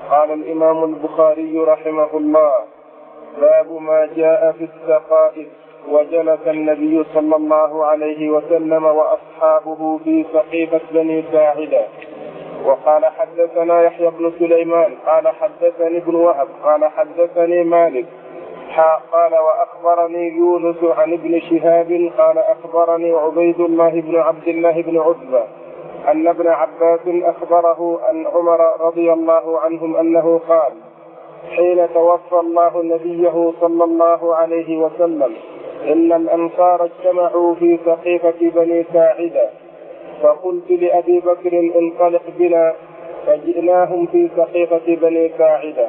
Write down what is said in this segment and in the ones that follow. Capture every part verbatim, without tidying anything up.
قال الإمام البخاري رحمه الله: باب ما جاء في السقائف. وجلس النبي صلى الله عليه وسلم وأصحابه في سقيفة بني ساعدة. وقال حدثنا يحيى بن سليمان قال حدثني ابن وهب قال حدثني مالك قال وأخبرني يونس عن ابن شهاب قال أخبرني عبيد الله بن عبد الله بن عتبة أن ابن عباس أخبره أن عمر رضي الله عنهم أنه قال: حين توفى الله نبيه صلى الله عليه وسلم إن الأنصار اجتمعوا في سقيفة بني ساعدة، فقلت لأبي بكر انطلق بنا، فجئناهم في سقيفة بني ساعدة.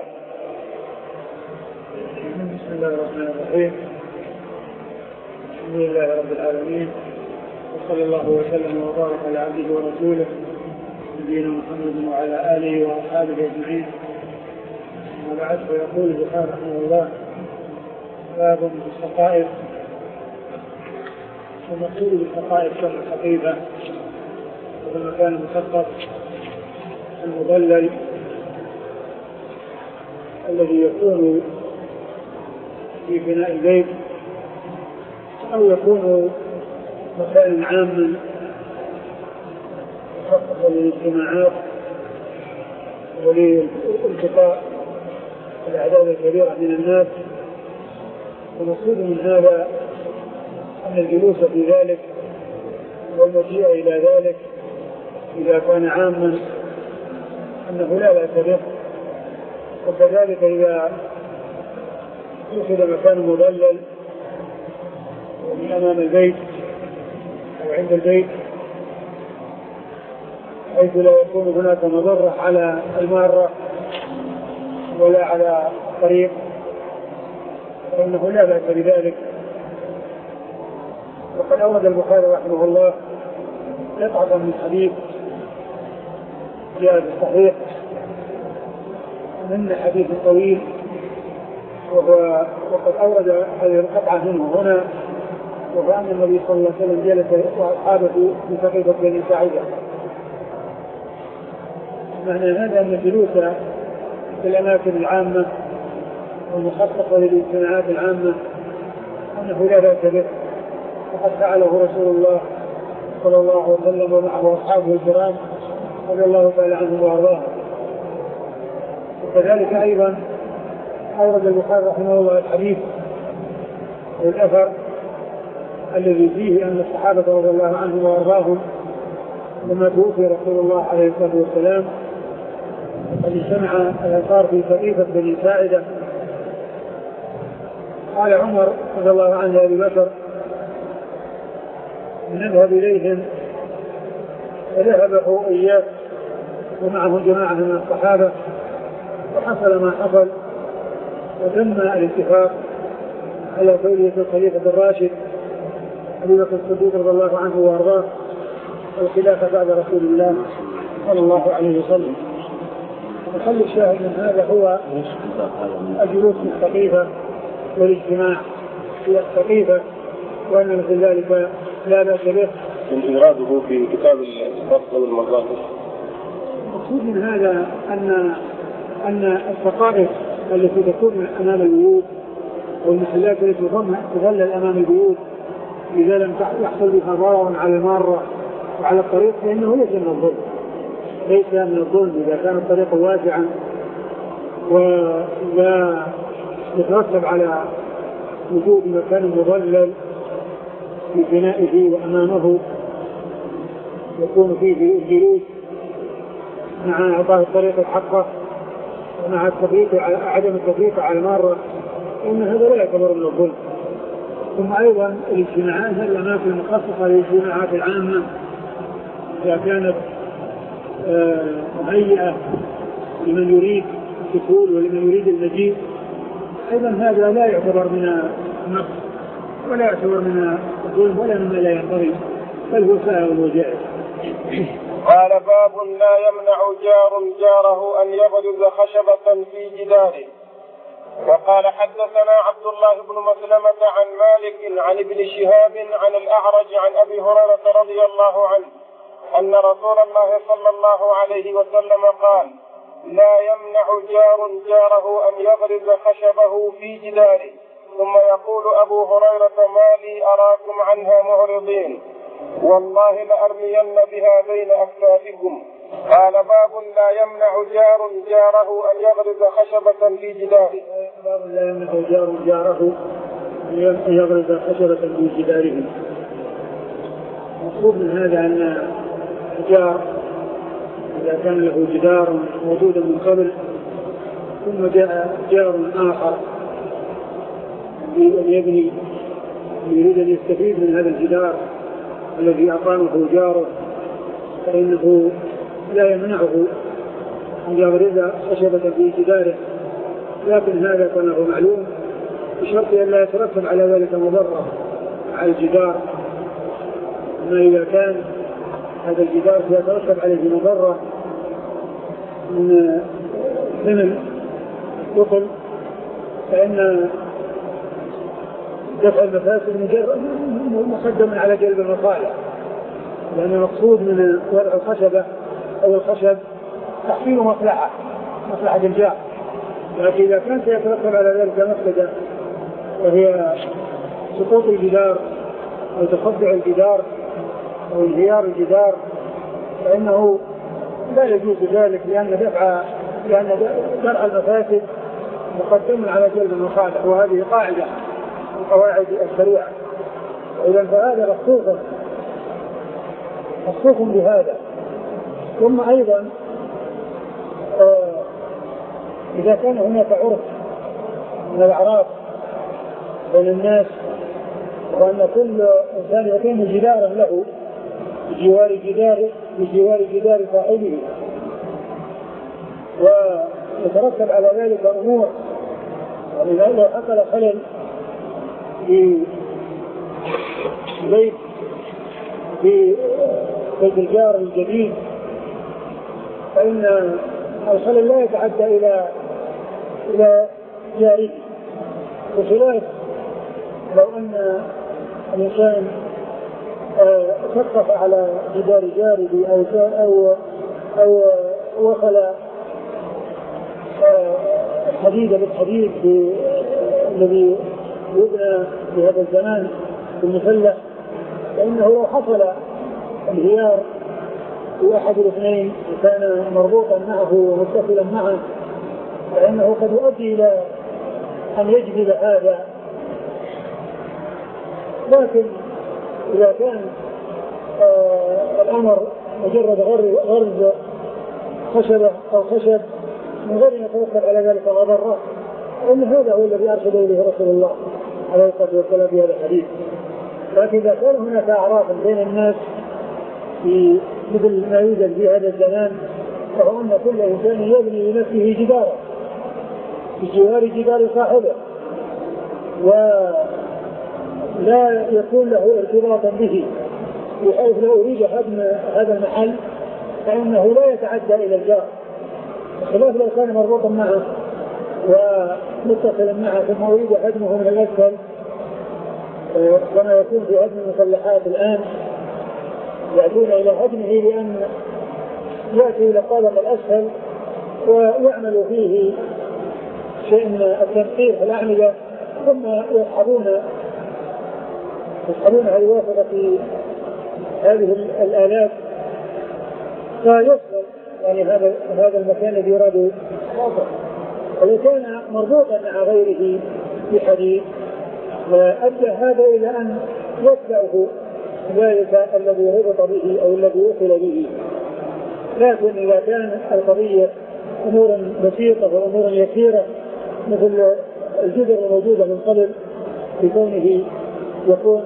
بسم الله الرحمن الرحيم. الحمد لله رب العالمين، وصلى الله وسلم وبارك على عبده ورسوله نبينا محمد وعلى آله وأصحابه أجمعين. أما بعد، فيقول البخاري رحمه الله: باب في السقائف. والمقصود بالسقائف جمع سقيفة، وهو المكان المسقف المظلل الذي يكون في بناء البيت، أو يكون مكانا عاما مخصصا للاجتماعات ولالتقاء الأعداد الكبيرة من الناس. ومقصود من هذا أن الجلوس في ذلك والمجيء إلى ذلك إذا كان عاما أنه لا بأس به، وكذلك إذا يوجد مكان مظلل من أمام البيت أو عند البيت حيث لا يكون هناك مضرة على المارة ولا على الطريق، فإنه لا بأس بذلك. وقد أورد البخاري رحمه الله قطعة من حديث جاء في الصحيح من حديث طويل، وهو وقد أورد هذه القطعة منه هنا، وهو أن النبي صلى الله عليه وسلم جلس وأصحابه في سقيفة بني ساعدة. معنى هذا أن الجلوس في الأماكن العامة والمخصصة للاجتماعات العامة أنه لا بأس به، وقد فعله رسول الله صلى الله عليه وسلم ومعه أصحابه الكرام رضي الله تعالى عنهم وأرضاهم. وكذلك أيضا أورد البخاري رحمه الله الحديث والأثر الذي فيه أن الصحابة رضي الله عنهم وأرضاهم لما توفي رسول الله عليه الصلاة والسلام قد اجتمع الأنصار في سقيفة بني ساعدة. قال عمر رضي الله عنه لأبي بكر: نذهب إليهم، فذهب هو إياه ومعه جماعة من الصحابة، وحصل ما حصل، وتم الاتفاق على تولية الخليفة الراشد أبي بكر الصديق رضي الله عنه وأرضاه الخلافة بعد رسول الله صلى الله عليه وسلم. ومحل الشاهد من هذا هو الجلوس في السقيفة والاجتماع في السقيفة، وأن مثل ذلك لا بأس به. من إراده في كتاب الفصل والمظاهر. المقصود من هذا أن أن السقائف التي تكون أمام البيوت والمحلات التي تظلل أمام البيوت إذا لم يحصل بها ضرر على المارة وعلى الطريق فإنه ليس من الظلم، ليس من الظلم إذا كان الطريق واسعا ولا يترتب على وجود مكان مظلل في بنائه وأمامه يكون فيه الجلوس مع إعطاء الطريق الحقة ومع التفريط عدم التفريط على المارة، إن هذا لا يعتبر من الظلم. ثم أيضا الاجتماعات الأماكن المخصصة للاجتماعات العامة إذا كانت مهيئة لمن يريد الدخول ولمن يريد المجيء، أيضا هذا لا يعتبر من النقص ولا يعتبر من الظلم ولا مما لا ينبغي، بل هو سائغ وجائز. قال: باب لا يمنع جار جاره أن يغرز خشبة في جداره. وقال: حدثنا عبد الله بن مسلمة عن مالك عن ابن شهاب عن الأعرج عن أبي هريرة رضي الله عنه أن رسول الله صلى الله عليه وسلم قال: لا يمنع جار جاره أن يغرز خشبه في جداره. ثم يقول أبو هريرة: ما لي أراكم عنها معرضين، والله لأرمين بها بين أكتافكم. قال: باب لا يمنع جار جاره أن يغرز خشبة في جداره. باب لا يمنع جار جاره أن يغرز خشبة في جداره. مقصود من هذا أن الجار إذا كان له جدار موجود من قبل ثم جاء جار آخر أن يبني يريد أن يستفيد من هذا الجدار الذي أقامه جاره، فإنه لا يمنعه أن يغرز خشبة في جداره، لكن هذا كما هو معلوم بشرط أن لا يترتب على ذلك مضرة على الجدار. أما إذا كان هذا الجدار سيترتب عليه مضرة من ثمن دخل، فإن دفع المفاسد مقدم على جلب المصالح، لأن المقصود من وضع الخشبة أو الخشب تحصيل مصلحة مصلحة الجار. لكن إذا كان سيترتب على ذلك مفسدة وهي سقوط الجدار أو تصدع الجدار أو انهيار الجدار، فإنه لا يجوز ذلك، لأن دفع لأن درء المفاسد مقدم على جلب المصالح، وهذه قاعدة من قواعد الشريعة. إذا فهذا مخصوص مخصوص بهذا. ثم أيضا آه إذا كان هناك عرف من الأعراف بين الناس، وأن كل إنسان يكون جدارا له بجوار جدار بجوار جدار صاحبه، ويترتب على ذلك أمور، يعني لو حصل خلل في بيت في بيت الجار الجديد، فإن الخلل لا يتعدى إلى إلى جاره، بخلاف لو أن الإنسان سقف على جدار جاره أو أو أو وصل حديد بالحديد الذي يبنى في هذا الزمان في المسلح، فإنه لو حصل انهيار في أحد الاثنين وكان مربوطا معه ومتصلا معه، فإنه قد يؤدي إلى أن يجذب هذا. لكن إذا كان آه الأمر مجرد غرز خشبة أو خشب من غير أن يتوقف على ذلك مضرة، فإن هذا هو الذي أرشد إليه رسول الله عليه الصلاة والسلام في هذا الحديث. لكن إذا كان هناك أعراف بين الناس في مثل ما يوجد في هذا الزمان، فهو أن كل إنسان يبني لنفسه جدارا بجوار جدار صاحبه، ولا يكون له ارتباطا به، بحيث لو أريد هدم هذا المحل فإنه لا يتعدى إلى الجار، خلاف لو كان مربوطا معه ومتصلا معه ثم أريد هدمه من الأسفل، كما يكون في هدم المسلحات الآن، يأتون إلى هدمه لأن يأتي إلى الطابق الأسفل ويعمل فيه شيء من التنقير في الأعمدة، ثم يسحبون يسحبون هذه الواسطة في هذه الآلات فيصل يعني هذا هذا المكان الذي يراد خاطئ. ولو كان مربوطا مع غيره بحديد وأدى هذا إلى أن يتبعه ذلك الذي ربط به أو الذي وصل به. لكن إذا كان القضية أمور بسيطة وأمور يسيرة مثل الجدر الموجودة من قبل بكونه يكون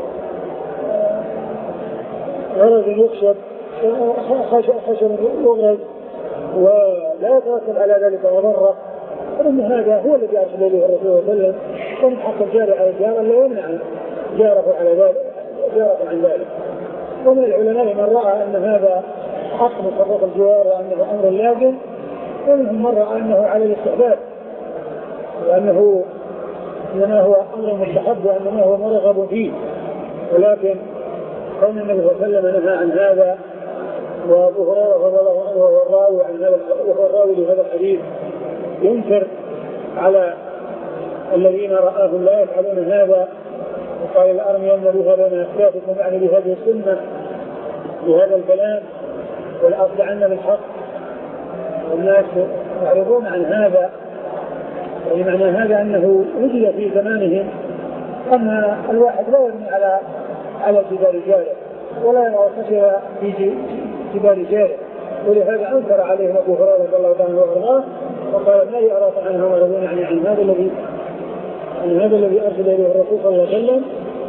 غرز يخشب خشب يغرز ولا يترتب على ذلك مضرة، فإن هذا هو الذي أرسل إليه الرسول صلى الله عليه وسلم، ومن حق الجار على الجار لا يمنع جاره على ذلك جاره عن ذلك. ومن العلماء من رأى أن هذا حق مصرف الجوار وأنه أمر لازم، ومنهم من رأى أنه على الاستحباب وأنه إنما هو أمر مستحب وأنما هو مرغب فيه. ولكن كون النبي صلى الله عليه وسلم نهى عن هذا وأبو هريرة رضي الله عنه وهو الراوي عن هذا وهو الراوي لهذا الحديث ينكر على الذين رآهم لا يفعلون هذا، وقال لأرمين بهذا من أسلافكم، يعني بهذه السنة بهذا الكلام، ولأصدعن بالحق. والناس يعرضون عن هذا، يعني معنى هذا أنه وجد في زمانهم أن الواحد لا يبني على على كبار جاره ولا يرتكب في كبار جاره، ولهذا أنكر عليهم أبو هريرة رضي الله عنه وأرضاه وقال: لا يعرف عنهم ويرضون عن عن هذا الذي عن هذا الذي أرسل إليه الرسول صلى الله عليه وسلم.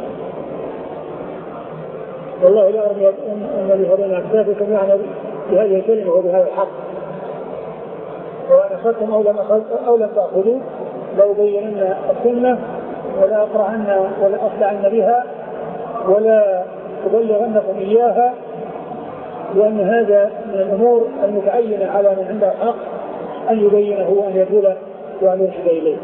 والله لا أرمي أن بهذين أكتافكم يعني بهذه الكلمة وبهذا الحق، وأن أخذتم أو لم تأخذوا لو بيننا السنة ولا أقرعن ولا أصدعن بها ولا أبلغنكم إياها، لأن هذا من الأمور المتعينة على من عنده حق أن يبينه وأن يدل وأن يرشد إليه.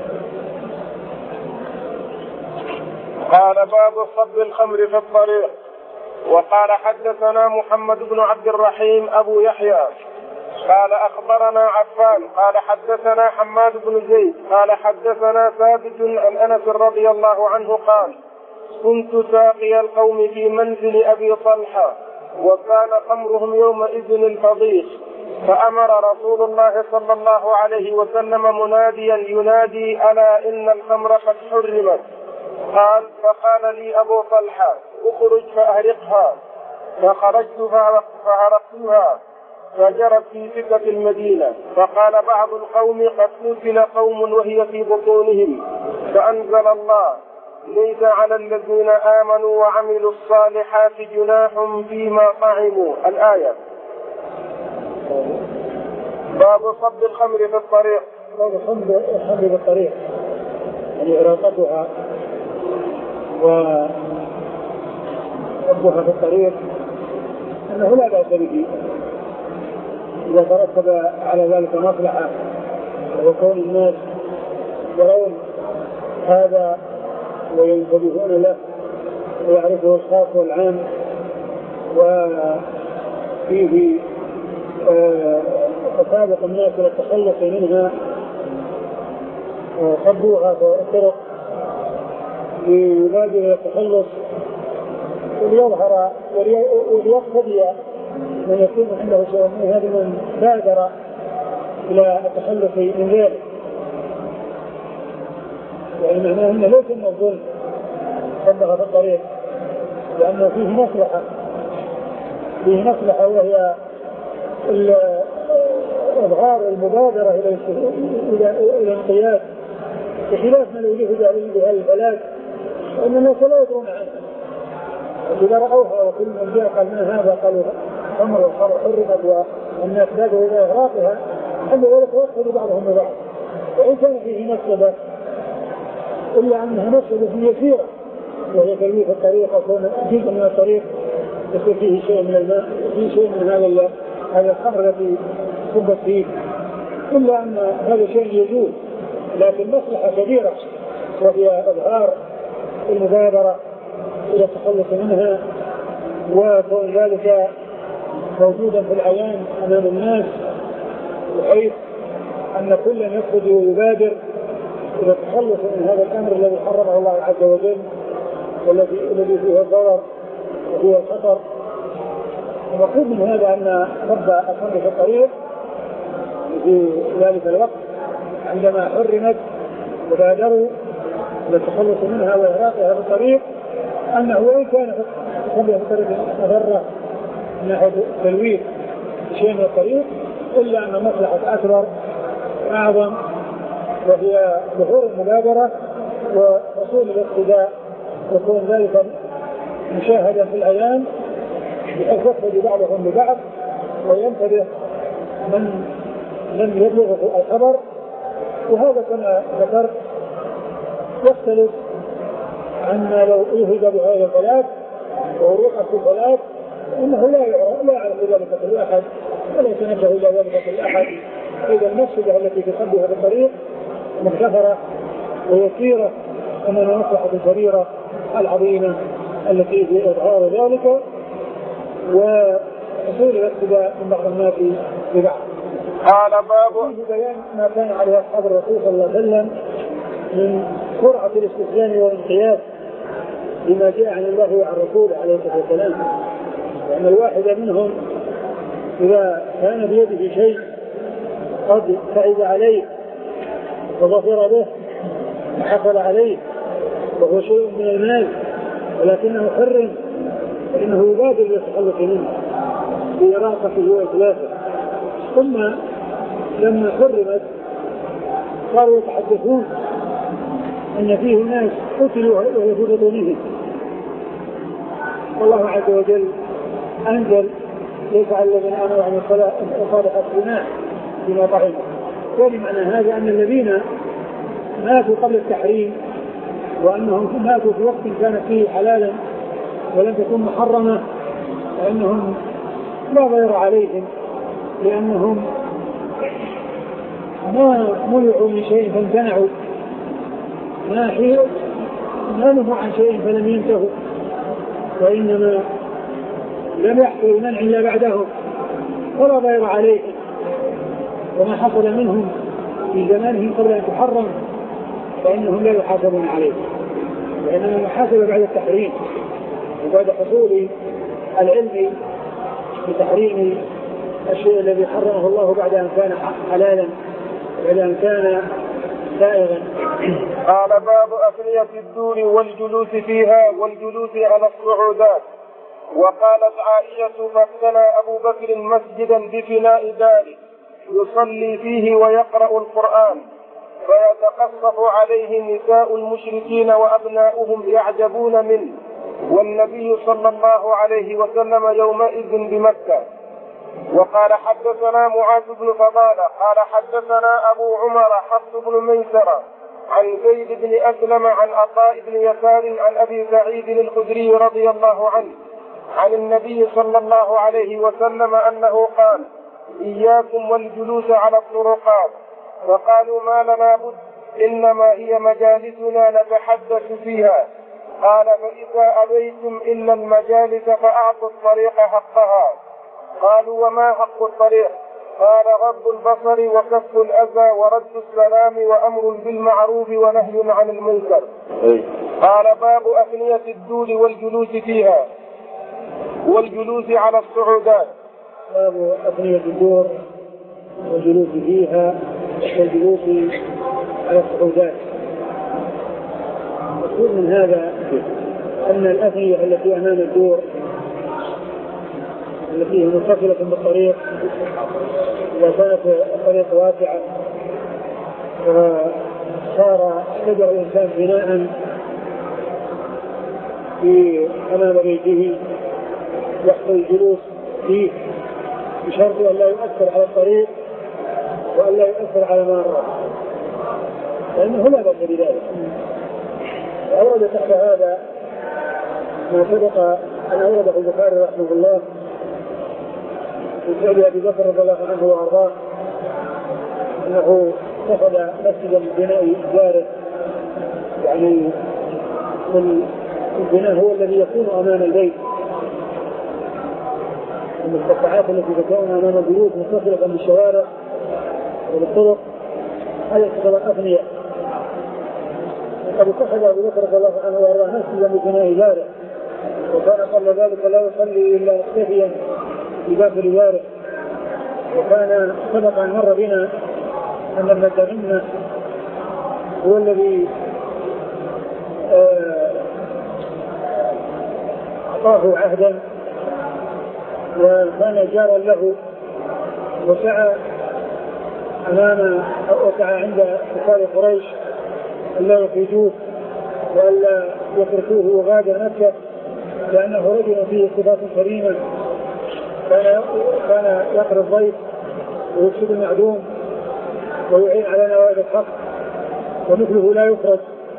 قال: باب صب الخمر في الطريق. وقال: حدثنا محمد بن عبد الرحيم أبو يحيى قال: أخبرنا عفان قال: حدثنا حماد بن زيد قال: حدثنا ثابت عن أنس رضي الله عنه قال: كنت ساقي القوم في منزل أبي طلحة وكان خمرهم يومئذ الفضيخ، فأمر رسول الله صلى الله عليه وسلم مناديا ينادي: ألا إن الخمر قد حرمت. قال: فقال لي أبو طلحة: اخرج فأهرقها. فخرجت فهرقتها فجرت في سكة المدينة. فقال بعض القوم: قد قتل قوم وهي في بطونهم، فأنزل الله: ليس على الذين آمنوا وعملوا الصالحات جناح فيما طعموا. الآية. باب صب الخمر في الطريق. باب صب الخمر في الطريق يعني إراقتها وصبها في الطريق أنه لا بأس به إذا ترتب على ذلك مصلحة، وكون الناس يرون هذا وينتبهون له ويعرفه الخاص والعام وفيه تسابق الناس إلى التخلص منها وصبوها في الطرق ليبادر إلى التخلص وليظهر وليقتدي من يكون عنده شيء من هذا من بادر إلى التخلص من ذلك. يعني معناه أنه ليس من الظلم صبغ في الطريق، لأنه فيه مصلحة فيه مصلحة وهي إظهار المبادرة إلى إلى الانقياد، بخلاف ما لو يهدى بهذا البلاد وأن الناس لا يدرون عنها. إذا رأوها وكل من جاء قال: ما هذا؟ قالوا: خمر والخمر حرمت، والناس بادروا إلى إغراقها، أما ذلك يقتل بعضهم ببعض، وإن كان فيه مفسدة إلا أنها مفسدة يسيرة، وهي تلويث الطريق أو كون جزء من الطريق يصير فيه شيء من الماء، فيه شيء من هذا هذا الخمر التي صبت فيه، إلا أن هذا شيء يجوز، لكن مصلحة كبيرة وهي إظهار المبادرة إلى التخلص منها، وكون ذلك موجودا في العيان أمام الناس، بحيث أن كل يخرج ويبادر إلى التخلص من هذا الأمر الذي حرمه الله عز وجل، والذي الذي فيه الضرر وفيه الخطر. المقصود من هذا أن صب الخمر في الطريق في ذلك الوقت عندما حرمت وبادروا إلى التخلص منها وإغراقها في الطريق، أنه وإن كان الخمر في الطريق مضرة من ناحية تلويث شيء من الطريق، إلا أن مصلحة أكبر أعظم، وهي ظهور المبادرة وحصول الاقتداء، وكون ذلك مشاهدا في العيان بحيث يقتدي بعضهم ببعض وينتبه من لم يبلغه الخبر. وهذا كما ذكرت يختلف عما لو أوهد بهذا الثلاث وروحه في الثلاث، إنه لا يعرف لا يعرف ذلك كل أحد ولا يتنبه إلى ذلك كل أحد. إذا المفسدة التي تصبها في الطريق مختصرة ويسيرة، أما المصلحة الكبيرة العظيمة التي في إظهار ذلك حصول الاقتداء من بعض الناس ببعض. قال باب في بيان ما كان عليه أصحاب الرسول صلى الله عليه وسلم من سرعة الاستسلام والانقياد بما جاء عن الله وعن رسوله عليه الصلاة والسلام، لأن الواحد منهم إذا كان بيده شيء قد سعد عليه وظفر به وحصل عليه وهو شيء من المال ولكنه حرم، فإنه يبادر بالتخلص منه بإراقته وإتلافه. ثم لما حرمت صاروا يتحدثون أن فيه ناس قتلوا وهي في بطونهم، والله عز وجل أنزل ليس على الذين آمنوا وعملوا الصالحات جناح بما طعموا. وبمعنى هذا أن الذين ماتوا قبل التحريم وأنهم ماتوا في وقت كانت فيه حلالا ولم تكن محرمة فإنهم لا ضير عليهم، لأنهم ما منعوا من شيء فامتنعوا، ما نهوا عن شيء فلم ينتهوا، وإنما لم يحصل المنع إلا بعدهم ولا ضير عليهم. وما حصل منهم في زمانهم قبل أن تحرم فإنهم لا يحاسبون عليه، وإنما المحاسبة بعد التحريم وبعد حصول العلم بتحريم الشيء الذي حرمه الله بعد أن كان حلالا بعد أن كان سائغا. قال باب أفنية الدور والجلوس فيها والجلوس على الصعودات. وقالت عائشة فابتنى أبو بكر مسجدا بفناء داره يصلي فيه ويقرأ القرآن فيتقصف عليه نساء المشركين وأبناؤهم يعجبون منه، والنبي صلى الله عليه وسلم يومئذ بمكة. وقال حدثنا معاذ بن فضالة قال حدثنا أبو عمر حفص بن ميسرة عن زيد بن أسلم عن عطاء بن يسار عن أبي سعيد الخدري رضي الله عنه عن النبي صلى الله عليه وسلم أنه قال إياكم والجلوس على الطرقات، فقالوا ما لنا بد إنما هي مجالسنا نتحدث فيها. قال فإذا أبيتم إلا المجالس فأعطوا الطريق حقها. قالوا وما حق الطريق؟ قال غض البصر وكف الأذى ورد السلام وأمر بالمعروف ونهي عن المنكر. قال باب أفنية الدور والجلوس فيها والجلوس على الصعودات. باب أفنية الدور والجلوس فيها والجلوس على الصعودات. مقصود من هذا أن الأفنية التي أمام الدور التي هي متصلة بالطريق وكانت الطريق واسعة وصار قدر الإنسان بناء في أمام بيته يحصل الجلوس فيه بشرط أن لا يؤثر على الطريق وأن لا يؤثر على مارة، لأنه لا بد بذلك. أورد تحت هذا ما سبق أن أورده البخاري رحمه الله في فعل أبي بكر رضي الله عنه وأرضاه أنه اتخذ مسجدا من بناء داره، يعني البناء هو الذي يكون أمام البيت، المرتفعات التي تكون أمام البيوت متصلة بالشوارع وبالطرق، هذا اتخذ الأفنية. وقد اتخذ أبو بكر رضي الله عنه وأرضاه مسجدا من بناء داره، وكان قبل ذلك لا يصلي إلا مختفيا في داخل داره. وكان سبق أن مر بنا أن المدرمة هو الذي أعطاه عهدا وكان جارا له، وسعى أمام وسعى عند كفار قريش ألا يخرجوه وألا يتركوه وغادر مكة، لأنه رجل فيه صفات كريمة، كان كان يقرأ الضيف ويكسب المعدوم ويعين على نوائب الحق ومثله لا يخرج.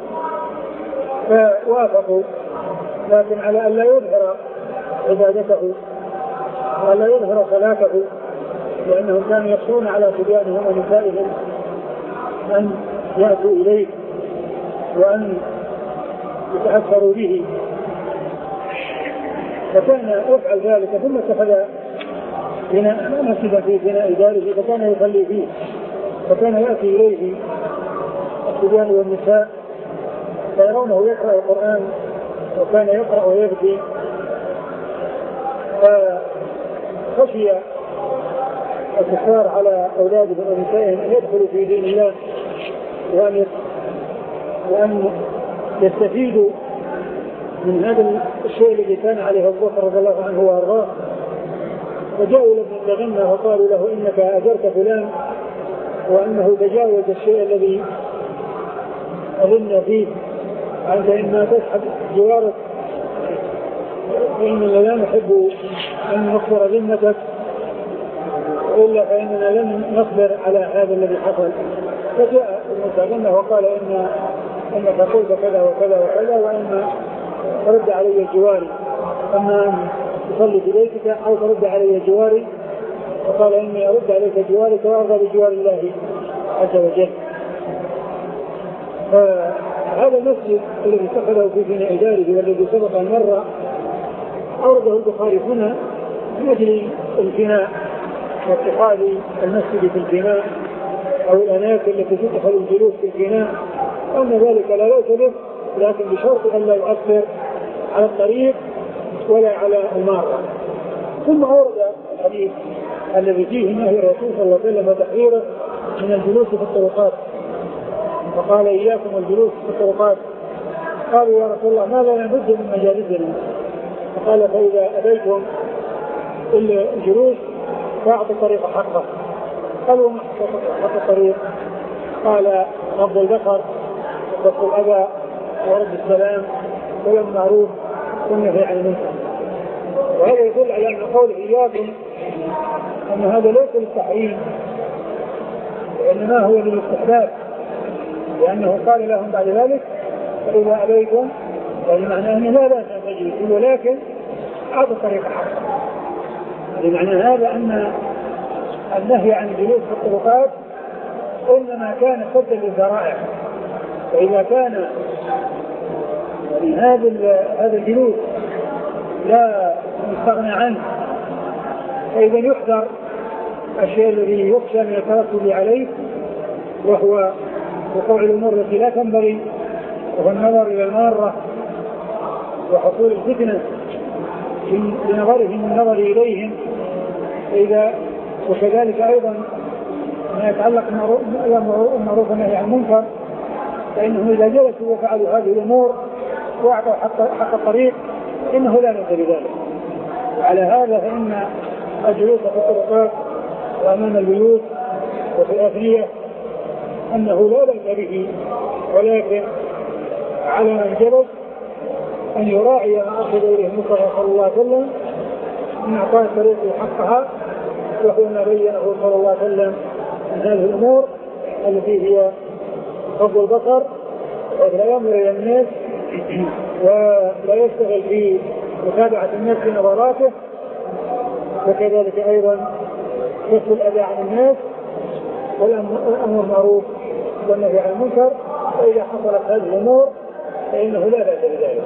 فوافقوا، لكن على أن لا يظهر عبادته ولا يظهر صلاته، لأنهم كانوا يخشون على صبيانهم ونسائهم أن يأتوا إليه وأن يتأثروا به، فكان يفعل ذلك. ثم اتخذ بناء مسجدا في بناء داره فكان يصلي فيه، فكان يأتي إليه الصبيان والنساء فيرونه يقرأ القرآن وكان يقرأ ويبكي، فخشي الكفار على أولادهم ونسائهم أن يدخلوا في دين الله وأن وأن يستفيدوا من هذا الشيء الذي كان عليه أبو بكر رضي الله عنه وأرضاه، فجاءوا لابن الغنى وقالوا له إنك أجرت فلان وأنه تجاوز الشيء الذي أظن فيه، أنت إما تسحب جوارك فإننا لا نحب أن نخبر ذمتك وإلا فإننا لن نصبر على هذا الذي حصل. فجاء المتغنى وقال إن إنك قلت كذا وكذا وكذا وإما ترد علي جواري، أما أن تصلي في بيتك أو ترد علي جواري، وقال إني أرد عليك جوارك وأرضى بجوار الله عز وجل. فهذا المسجد الذي اتخذه في بناء داره والذي سبق أن مر أورده البخاري هنا من أجل البناء واتخاذ المسجد في البناء أو الأماكن التي تدخل الجلوس في البناء، أن ذلك لا بأس به لكن بشرط أن لا يؤثر على الطريق ولا على المارة. ثم أورد الحديث الذي فيه نهي الرسول صلى الله عليه وسلم وتحذيره من الجلوس في الطرقات، فقال إياكم الجلوس في الطرقات. قالوا يا رسول الله ما لنا بد من مجالسنا؟ فقال فإذا أبيتم الجلوس فأعطوا الطريق حقه. قالوا ما حق الطريق؟ قال غض البصر وكف الأذى ورد السلام ولا معروف والنهي عن المنكر. وهذا يدل على أن قول إياكم أن هذا ليس للتحريم وإنما هو للاستحباب، لأنه قال لهم بعد ذلك فإذا أبيتم، يعني معناه أنه لا بأس أن تجلسوا ولكن أعطوا الطريق حقه. بمعنى هذا أن النهي عن الجلوس في الطرقات إنما كان سدا للذرائع، فإذا كان يعني هذا هذا الجلوس لا يستغنى عنه فإذا يحذر الشيء الذي يخشى من الترتب عليه وهو وقوع الأمور التي لا تنبغي، وهو النظر إلى المارة وحصول الفتنة لنظرهم النظر إليهم. فإذا وكذلك أيضا ما يتعلق بالمعروف والنهي عن المنكر، فإنهم إذا جلسوا وفعلوا هذه الأمور وأعطوا حق, حق الطريق إنه لا بأس بذلك. وعلى هذا فإن الجلوس في الطرقات وأمام البيوت وفي الأثنية أنه لا بأس به، ولكن على من جلس أن يراعي ما أخذ إليه المصطفى صلى الله عليه وسلم من إعطاء الطريق حقها، وهو ما بينه صلى الله عليه وسلم من هذه الأمور التي هي غض البصر ولا ينظر إلى الناس ولا يشتغل في متابعة الناس في نظراته، وكذلك أيضا كف الأذى عن الناس والأمر معروف والنهي عن المنكر. فإذا حصلت هذه الأمور فإنه لا بأس بذلك.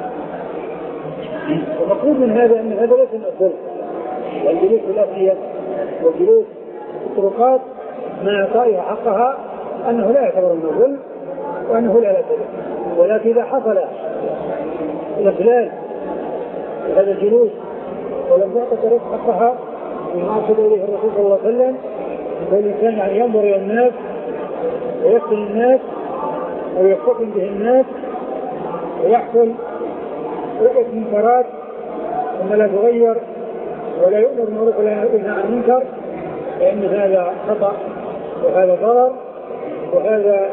ومقصود من هذا أن هذا ليس من الظلم، والجلوس في الأثنية والجلوس في الطرقات مع إعطائها حقها أنه لا يعتبر من الظلم وأنه لا بأس به. ولكن إذا حصل الإخلال هذا الجلوس ولم تعطى الطريق حقها وما أرشد إليه الرسول صلى الله عليه وسلم، فالإنسان يعني ينظر إلى الناس ويقتل الناس ويفتن به الناس ويحصل رؤية منكرات ثم لا تغير ولا يؤمر بالمعروف ولا ينهى عن المنكر، فإن هذا خطأ وهذا ضرر وهذا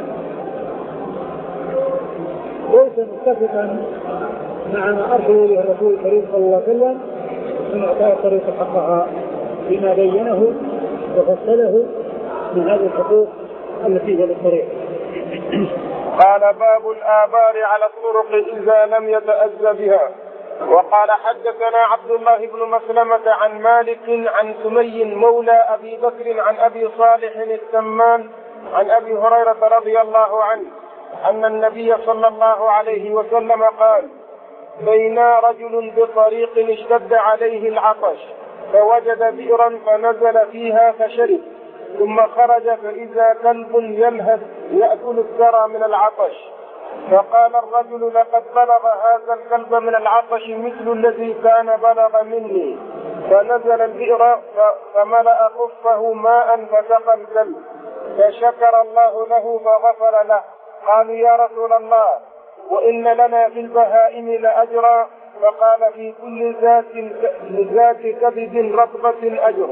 ليس متفقا مع ما أرشد إليه الرسول الكريم صلى الله عليه وسلم من إعطاء الطريق حقها بما بينه وفصله من هذه الحقوق التي هي للطريق. قال باب الآبار على الطرق إذا لم يتأذى بها. وقال حدثنا عبد الله بن مسلمة عن مالك عن سمي مولى أبي بكر عن أبي صالح السمان عن أبي هريرة رضي الله عنه أن النبي صلى الله عليه وسلم قال: بين رجل بطريق اشتد عليه العطش فوجد بئرا فنزل فيها فشرب، ثم خرج فإذا كلب يلهث يأكل الثرى من العطش، فقال الرجل: لقد بلغ هذا الكلب من العطش مثل الذي كان بلغ مني، فنزل البئر فملأ خفه ماء فسقى الكلب، فشكر الله له فغفر له. قالوا: يا رسول الله، وإن لنا في البهائم لأجرا؟ فقال: في كل ذات ذات كبد رطبة أجر.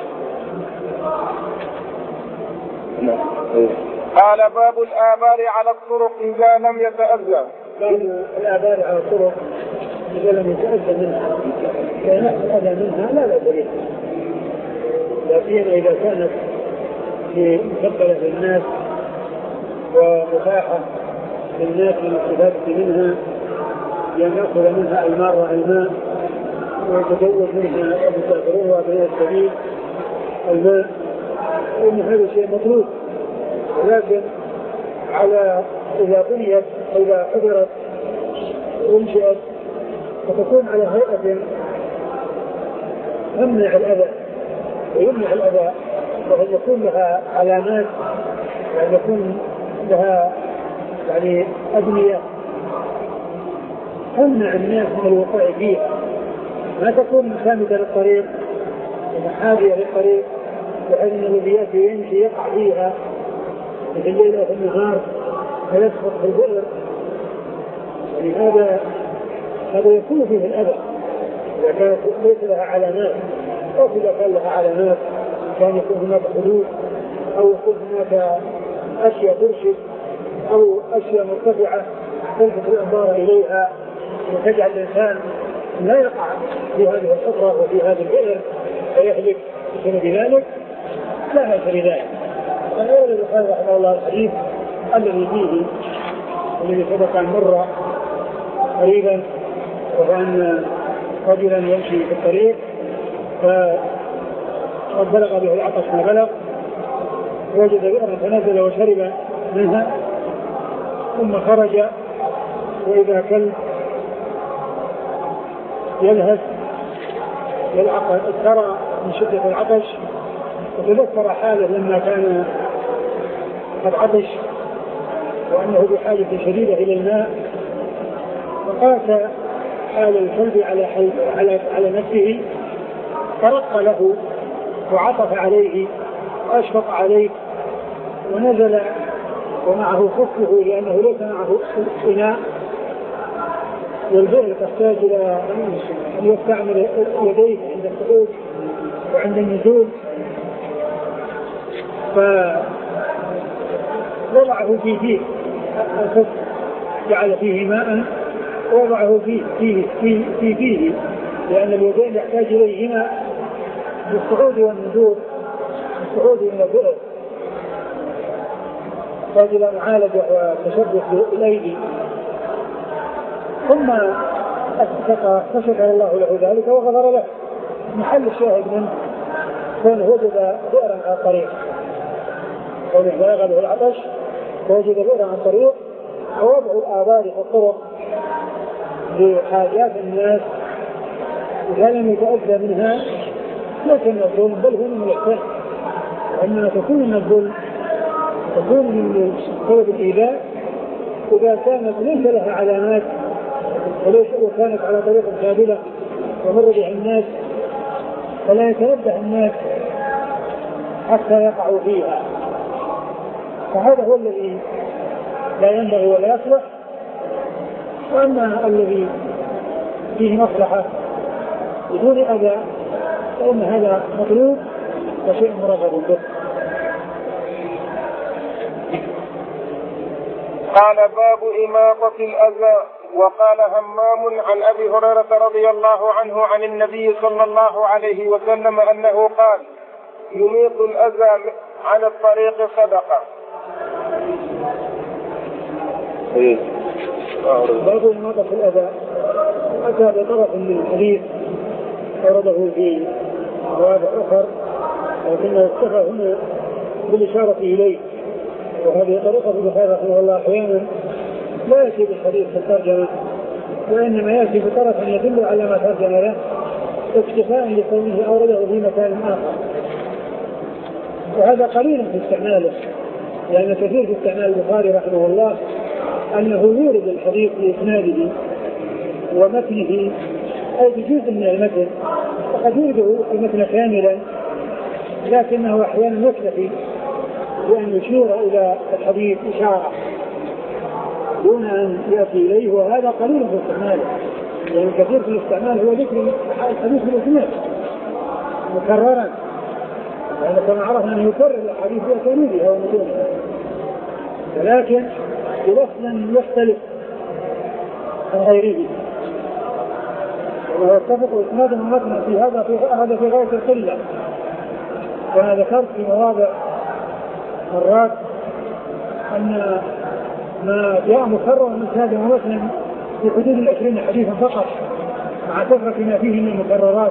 قال: باب الآبار على الطرق إذا لم يتأذى. باب الآبار على الطرق إذا لم يتأذى منها، كان الأذى منها لا لا دليل، لكن إذا كانت مقبلة للناس ومتاحة للناس للاستفادة منها، لأن يأخذ منها المار الماء ويتزود منها المسافرون وأبناء السبيل الماء، وإن هذا شيء مطلوب، ولكن على إذا بنيت أو إذا حضرت وانشئت فتكون على هيئة تمنع الأذى ويمنع الأذى، وأن يكون لها علامات، وأن يكون لها يعني أبنية تمنع الناس من الوقوع فيه، ما تكون سامدة للطريق ومحاذية للطريق بحيث أن الذي يأتي يمشي يقع فيها في الليل أو في النهار فيسقط في البئر. يعني هذا هذا يكون فيه الأذى إذا كانت ليس لها علامات، أو إذا كان لها علامات كان يكون هناك حدود، أو يكون هناك أشياء ترشد أو أشياء مرتفعة تلفت الأنظار إليها وتجعل الإنسان لا يقع في هذه الحفرة وفي هذا البئر فيهلك بسبب ذلك، لا بأس بذلك. فالأول البخاري رحمه الله الحديث الذي فيه الذي سبق أن مر قريبا، وهو أن رجلا يمشي في الطريق فقد بلغ به العطش ما بلغ، وجد بئرا فنزل وشرب منها، ثم خرج وإذا كلب يلهث يلعق الثرى من شدة العطش، وتذكر حاله لما كان قد عطش وأنه بحاجة شديدة إلى الماء، فقاس حال الكلب على على على نفسه، فرق له وعطف عليه وأشفق عليه ونزل ومعه خفه لأنه ليس معه إناء، والبئر تحتاج إلى أن يستعمل يديه عند الصعود وعند النزول، فوضعه في فيه الخف، جعل فيه ماء ووضعه فيه فيه فيه فيه, فيه لأن اليدين يحتاج إليهما للصعود والنزول، الصعود إلى البئر يحتاج إلى معالجة وتشبث بالأيدي، ثم فشكر الله له ذلك وغفر له. محل الشاهد منه كونه وجد بئرا على الطريق، كونه بلغ به العطش ووجد بئرا على الطريق، ووضع الآبار في الطرق لحاجات الناس إذا لم يتأذى منها ليس من الظلم بل هو من الإحسان، وإنما تكون من الظلم تكون من سبب الإيذاء إذا كانت ليس لها علامات وليس وكانت على طريق كاملة ومر بها الناس، فلا يتنبه الناس حتى يقعوا فيها، فهذا هو الذي لا ينبغي ولا يصلح. وأما الذي فيه مصلحة بدون أذى فإن هذا مطلوب وشيء مرغب به. قال: باب إماطة الأذى. وقال همام عن أبي هريرة رضي الله عنه عن النبي صلى الله عليه وسلم أنه قال: يميط الأذى على الطريق صدقة. باب إماطة الأذى أتى بطرف من الحديث أورده في مواضع أخر، لكنه اكتفى هنا بالإشارة إليه، وهذه طريقة البخاري رحمه الله أحيانا لا يأتي بالحديث في الترجمة، وإنما يأتي بطرف يدل على ما ترجم له اكتفاء لكونه أورده في مكان آخر، وهذا قليل في استعماله، لأن كثير في استعمال البخاري رحمه الله أنه يورد الحديث بإسناده ومتنه أو بجزء من المتن، وقد يورده المتن كاملا، لكنه أحيانا يكتفي بأن يشير إلى الحديث إشارة دون أن يأتي إليه، وهذا قليل في استعماله، يعني كثير في الاستعمال هو ذكر الحديث بالإسناد مكررا، يعني كما عرفنا أن يكرر الحديث بأسانيده أو متونه، ولكن بلفظ يختلف عن غيره، وهو يتفق إسناد المتن في هذا في هذا في غاية القلة. وأنا ذكرت في مواضع مرات أن ما جاء مكرر من إسناد ومتن في حدود العشرين حديثا فقط، مع كثرة ما فيه من المكررات،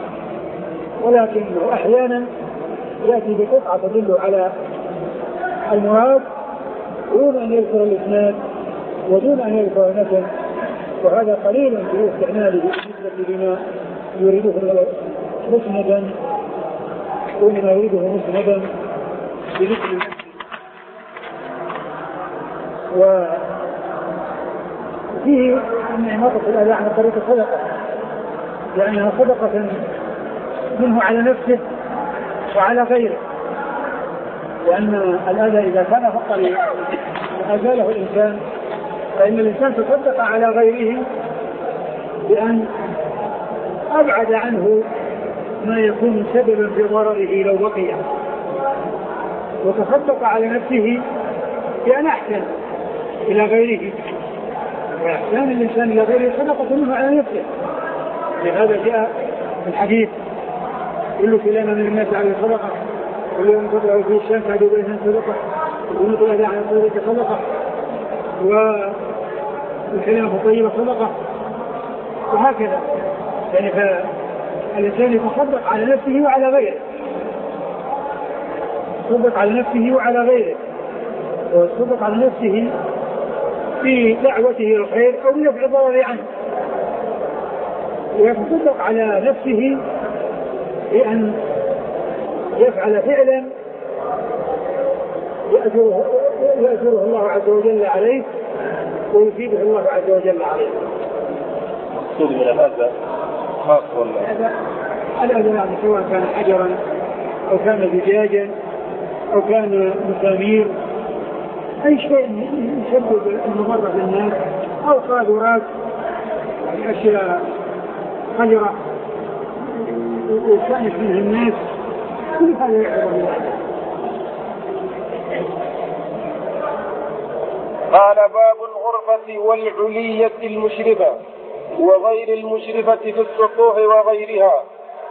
ولكنه أحيانا يأتي بقطعة تدل على المراد دون أن يذكر الإسناد ودون أن يذكر المتن، وهذا قليل في استعماله بالنسبة لما يريده مسندا دون ما يريده مسندا بذكر المتن. وفيه أن إماطة الأذى عن طريق الصدقة، لأنها صدقة منه على نفسه وعلى غيره، لأن الأذى إذا كان فقط أزاله الإنسان فإن الإنسان تصدق على غيره بأن أبعد عنه ما يكون سببا في ضرره لو بقي، وتصدق على نفسه بأن أحسن إلى غيره، وإحسان الإنسان إلى غيره صدقة منه على نفسه. لهذا جاء في الحديث كل كلمة من الناس على صدقة، كل يوم تطلع فيه الشمس عدو بينها صدقة، ونطلع ذا عن صدقة صدقة، والكلمة الطيبة صدقة، وهكذا. يعني فالإنسان يتصدق على نفسه وعلى غيره، يتصدق على نفسه وعلى غيره، ويتصدق على نفسه في دعوته الخير أو بدفع الضرر عنه، ويتصدق على نفسه بأن يفعل فعلا يأجره, يأجره الله عز وجل عليه ويفيده الله عز وجل عليه. مقصود من الأذى خاص ولا؟ الأذى يعني سواء كان حجرا أو كان زجاجا أو كان مسامير، أي شيء يسبب المضرة للناس، أو قاذورات يعني أشياء خجرة ويستأنس منها الناس، كل هذا يعرض لله. قال باب الغرفة والعلية المشرفة وغير المشرفة في السطوح وغيرها.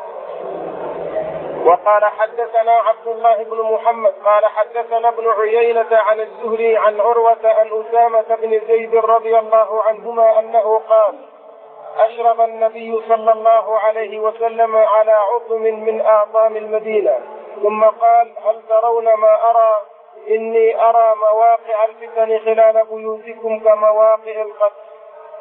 وقال حدثنا عبد الله بن محمد قال حدثنا ابن عيينة عن الزهري عن عروة عن أسامة بن زيد رضي الله عنهما أنه قال أشرف النبي صلى الله عليه وسلم على عظم من أعظام المدينة، ثم قال هل ترون ما أرى؟ إني أرى مواقع الفتن خلال بيوتكم كمواقع القتل.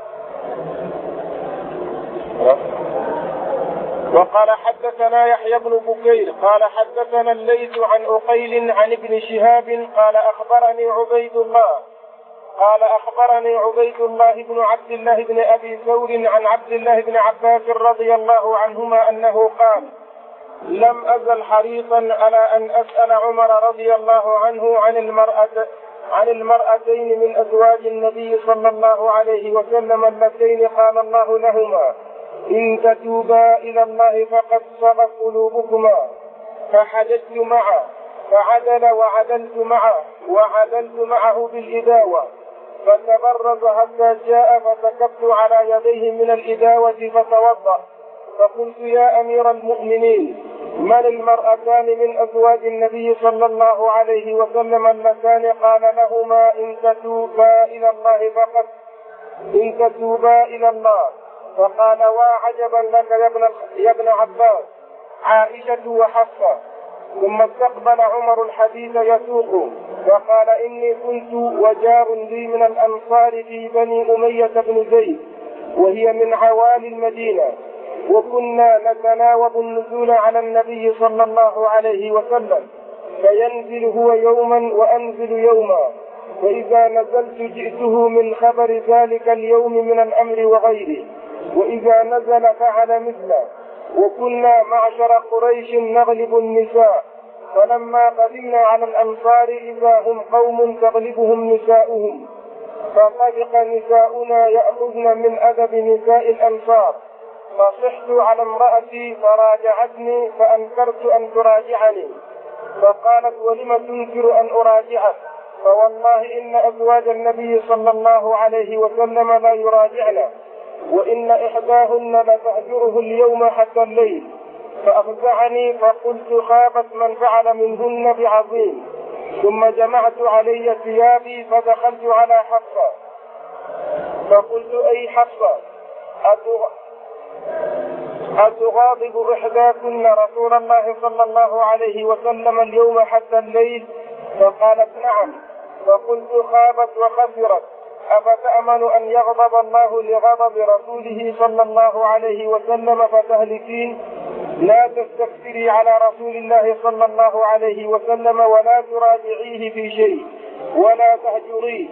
وقال حدثنا يحيى بن بكير قال حدثنا الليث عن عقيل عن ابن شهاب قال أخبرني عبيد الله قال أخبرني عبيد الله بن عبد الله بن أبي ثور عن عبد الله بن عباس رضي الله عنهما أنه قال لم أزل حريصا على أن أسأل عمر رضي الله عنه عن المرأة عن المرأتين من أزواج النبي صلى الله عليه وسلم اللتين قال الله لهما إن تتوبا إلى الله فقد صغت قلوبكما، فحدثت معه فعدل وعدلت معه وعدلت معه بالإداوة، فتبرز حتى جاء فسكبت على يديه من الإداوة فتوضأ، فقلت يا أمير المؤمنين من المرأتان من أزواج النبي صلى الله عليه وسلم اللتان قال لهما إن تتوبا إلى الله فقد إن تتوبا إلى الله؟ فقال وعجبا لك يا ابن, يا ابن عباس عائشة وحفصة. ثم استقبل عمر الحديث يسوق وقال إني كنت وجار لي من الأنصار في بني أمية بن زيد وهي من عوالي المدينة، وكنا نتناوب النزول على النبي صلى الله عليه وسلم، فينزل هو يوما وأنزل يوما، فإذا نزلت جئته من خبر ذلك اليوم من الأمر وغيره، وإذا نزل فعل مثله. وكنا معشر قريش نغلب النساء، فلما قدمنا على الأنصار إذا هم قوم تغلبهم نساؤهم، فطبق نساؤنا يأخذن من أدب نساء الأنصار، فصحت على امرأتي فراجعتني فأنكرت أن تراجعني، فقالت ولم تنكر أن أراجعك؟ فوالله إن أزواج النبي صلى الله عليه وسلم لا يراجعنا، وإن إحداهن لتهجره اليوم حتى الليل. فأفزعني فقلت خابت من فعل منهن بعظيم، ثم جمعت علي ثيابي فدخلت على حفصة فقلت أي حفصة أتغاضب إحداكن رسول الله صلى الله عليه وسلم اليوم حتى الليل؟ فقالت نعم. فقلت خابت وخسرت، أفتأمن أن يغضب الله لغضب رسوله صلى الله عليه وسلم فتهلكين؟ لا تستكثري على رسول الله صلى الله عليه وسلم ولا تراجعيه في شيء ولا تهجريه،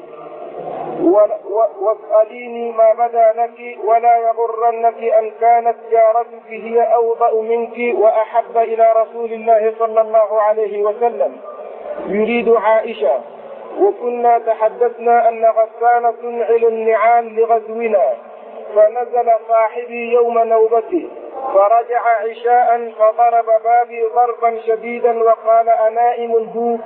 واسأليني ما بدا لك، ولا يغرنك أن كانت جارتك هي أوضأ منك وأحب إلى رسول الله صلى الله عليه وسلم. يريد عائشة. وكنا تحدثنا أن غسان تنعل النعال لغزونا، فنزل صاحبي يوم نوبته فرجع عشاء فضرب بابي ضربا شديدا وقال أنائم هو،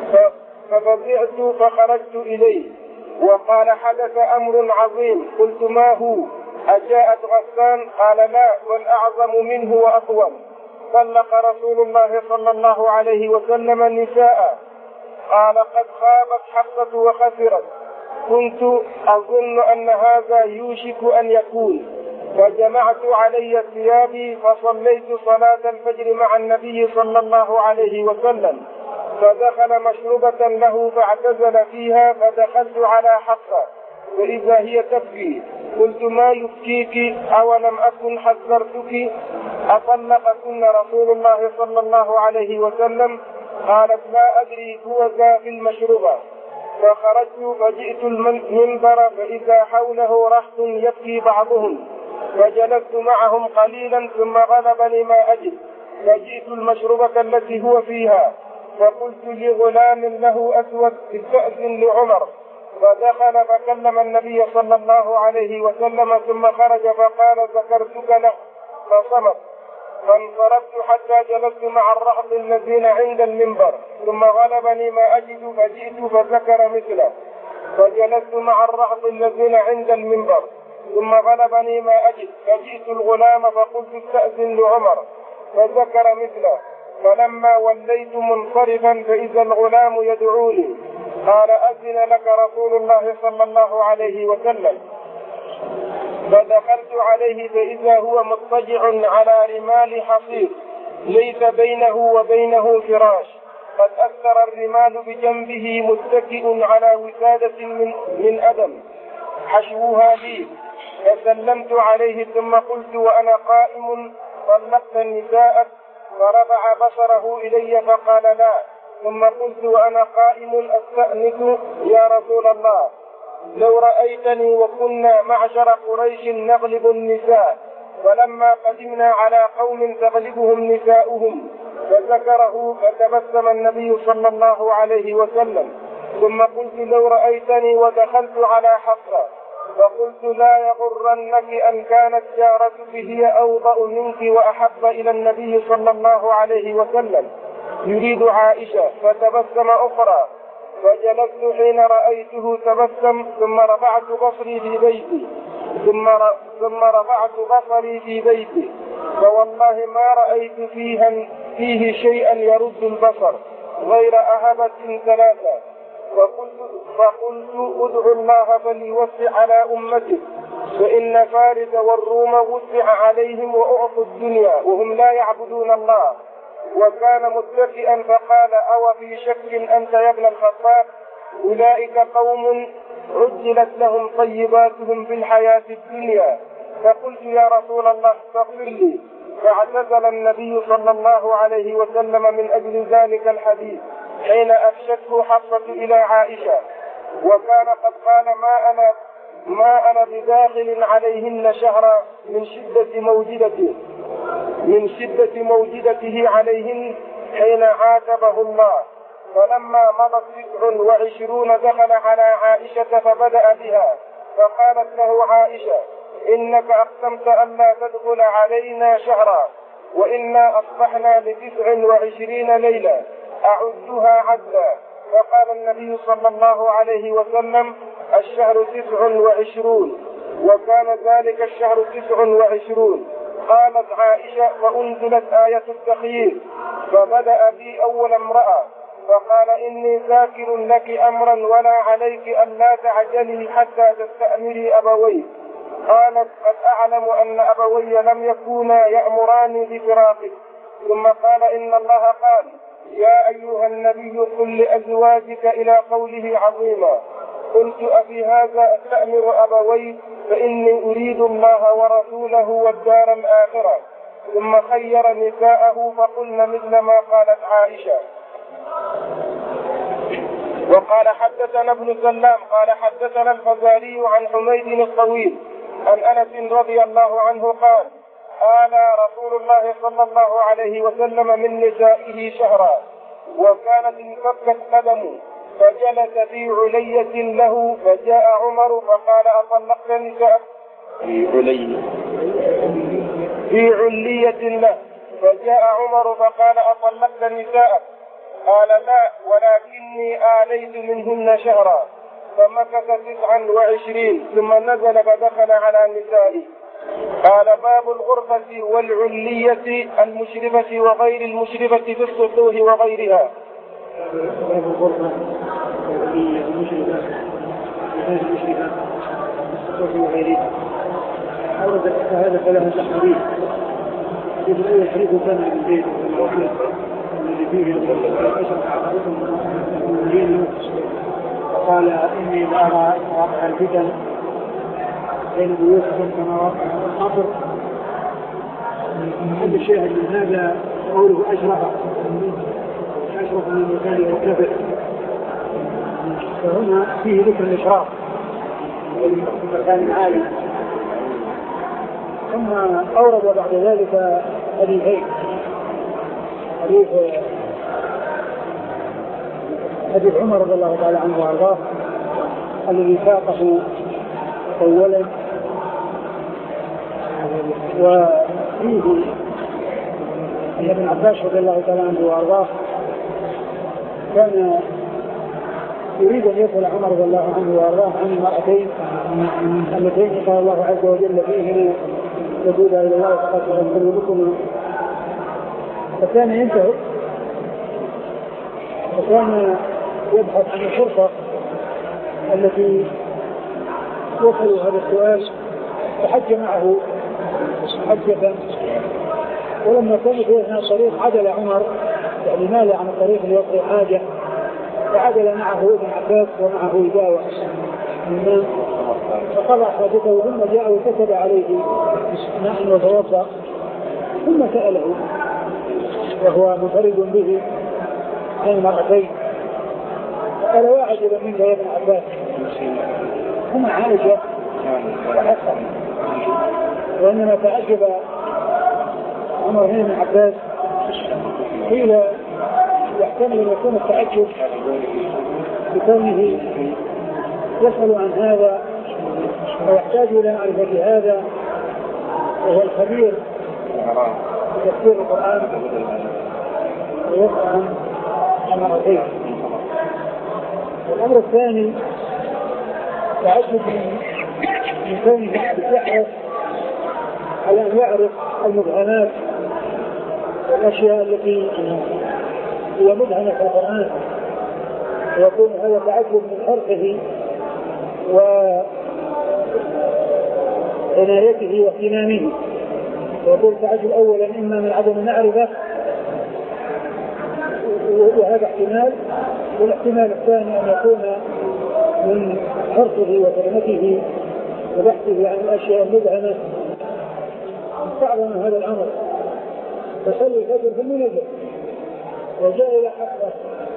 ففزعت فخرجت إليه وقال حدث أمر عظيم. قلت ما هو؟ أجاءت غسان؟ قال لا، بل أعظم منه وأقوم. طلق رسول الله صلى الله عليه وسلم النساء. قال قد خابت حفصة وخسرت. كنت أظن أن هذا يوشك أن يكون، فجمعت علي ثيابي فصليت صلاة الفجر مع النبي صلى الله عليه وسلم، فدخل مشربة له فاعتزل فيها، فدخلت على حفصة فإذا هي تبكي. قلت ما يبكيك؟ أولم أكن حذرتك؟ أطلقكن رسول الله صلى الله عليه وسلم؟ قالت لا أدري، هو ذا في المشربة. فخرجت فجئت المنبر فإذا حوله رهط يبكي بعضهم، فجلست معهم قليلا ثم غلبني ما أجد، فجئت المشربة التي هو فيها، فقلت لغلام له أسود استأذن لعمر، فدخل فكلم النبي صلى الله عليه وسلم ثم خرج فقال ذكرتك له فصمت. فانصرفت حتى جلست مع الرهط الذين عند المنبر، ثم غلبني ما أجد فجئت فذكر مثله، فجلست مع الرهط الذين عند المنبر، ثم غلبني ما أجد فجئت الغلام فقلت استأذن لعمر، فذكر مثله. فلما وليت منصرفا فإذا الغلام يدعوني، قال أذن لك رسول الله صلى الله عليه وسلم. فدخلت عليه فإذا هو مضطجع على رمال حصير ليس بينه وبينه فراش، قد أثر الرمال بجنبه متكئ على وسادة من, من أدم حشوها لي. فسلمت عليه ثم قلت وأنا قائم طلقت النساء؟ فرفع بصره إلي فقال لا. ثم قلت وأنا قائم أستأنس يا رسول الله، لو رأيتني وكنا معشر قريش نغلب النساء، ولما قدمنا على قوم تغلبهم نساؤهم، فذكره فتبسم النبي صلى الله عليه وسلم. ثم قلت لو رأيتني ودخلت على حفصة، فقلت لا يغرنك أن كانت جارتك هي أوضأ منك وأحب إلى النبي صلى الله عليه وسلم. يريد عائشة. فتبسم أخرى، فجلست حين رأيته تبسم، ثم رفعت بصري في بيتي ثم ثم رفعت بصري في بيتي فوالله ما رأيت فيها فيه شيئا يرد البصر غير أهبة ثلاثة. فقلت, فقلت ادعو الله فليوسع على أمته، فإن فارس والروم وسع عليهم وأعطوا الدنيا وهم لا يعبدون الله. وكان متكئا فقال أو في شك أنت يا ابن الخطاب؟ أولئك قوم عجلت لهم طيباتهم في الحياة الدنيا فقلت يا رسول الله استغفر لي، فاعتزل النبي صلى الله عليه وسلم من أجل ذلك الحديث حين أفشته حفصة إلى عائشة، وكان قد قال ما أنا ما أنا بداخل عليهن شهرا من شدة موجدته من شدة موجدته عليهن حين عاتبه الله. فلما مضت تسع وعشرون دخل على عائشة فبدأ بها، فقالت له عائشة إنك أقسمت أن لا تدخل علينا شهرا، وإنا أصبحنا بتسع وعشرين ليلة أعدها عدا. فقال النبي صلى الله عليه وسلم الشهر تسع وعشرون، وكان ذلك الشهر تسع وعشرون. قالت عائشة فأنزلت آية التخيير، فبدأ بي أول امرأة فقال إني ذاكر لك أمرا ولا عليك أن لا تعجلي حتى تستأمري أبويك. قالت قد أعلم أن أبوي لم يكونا يأمراني بفراقك. ثم قال إن الله قال يا أيها النبي قل لأزواجك إلى قوله عظيما. قلت أفي هذا أستأمر أبوي فإني أريد الله ورسوله والدار الآخرة. ثم خير نساءه فقلن مثل ما قالت عائشة. وقال حدثنا ابن سلام قال حدثنا الفزاري عن حميد الطويل عن أنس رضي الله عنه قال آلى رسول الله صلى الله عليه وسلم من نسائه شهرا، وكانت انفكت قدمه فجلس في علية له، فجاء عمر فقال أطلقت نساءك في علية في علية له، فجاء عمر فقال أطلقت نساءك؟ قال لا، ولكني آليت منهن شهرا. فمكث تسعا وعشرين ثم نزل فدخل على نسائه. قال باب الغرفة والعلية المشرفة وغير المشرفة في السطوح وغيرها. باب الغرفة والعلية المشرفة وغير المشرفة في السطوح وغيرها. أورد هذا ثلاثة أحاديث. الحديث الأول حديث سامع بن زيد الذي فيه أشرف عقبكم المؤمنين، قال إني لأرى واقع الفتن بين بيوتكم كما واقع القبر. هذا الشاهد من هذا قوله أشرف أشرف من مكان الكبر، فهنا فيه ذكر الإشراف في مكان عالي. ثم أورد بعد ذلك حديثين، حديث حديث عمر رضي الله تعالى عنه وارضاه الذي ساقه اولا، وفيه ان ابن عباس رضي الله تعالى عنه وارضاه كان يريد ان يسال عمر رضي الله عنه وارضاه عن المرأتين اللتين قال الله عز وجل فيهما تدعون الى الله فقد تغفر لكم، فكان ينتهي وكان يبحث عن الفرصة التي وصلوا هذا السؤال، فحج معه حجة. ولما كان في هذا الطريق عدل عمر، يعني مال عن الطريق ليقضي حاجة، فعدل معه ابن عباس ومعه إجاوة من ماء، فقضى حاجته ثم جاء وكتب عليه ماء وتوضأ، ثم سأله وهو منفرد به عن مرتين، قال واعجب منك يا ابن عباس. هم عائشة وحفصة، وإنما تعجب عمر بن ابن عباس. قيل يحتمل أن يكون التعجب بكونه يسأل عن هذا ويحتاج إلى معرفة هذا، وهو الخبير في تفسير القرآن ويفهم مرتين. والأمر الثاني تعجب من كونه يحرص على أن يعرف المبهمات والأشياء التي هي مبهمة في القرآن، ويكون هذا تعجب من حرصه وعنايته واهتمامه. ويقول تعجب أولا إما من عدم المعرفة، وهذا احتمال، والاحتمال الثاني أن يكون من حرصه وكرمته وبحثه عن الأشياء المبهمة استعظم هذا الأمر فصلى الفجر ثم نزل وجاء إلى حفصة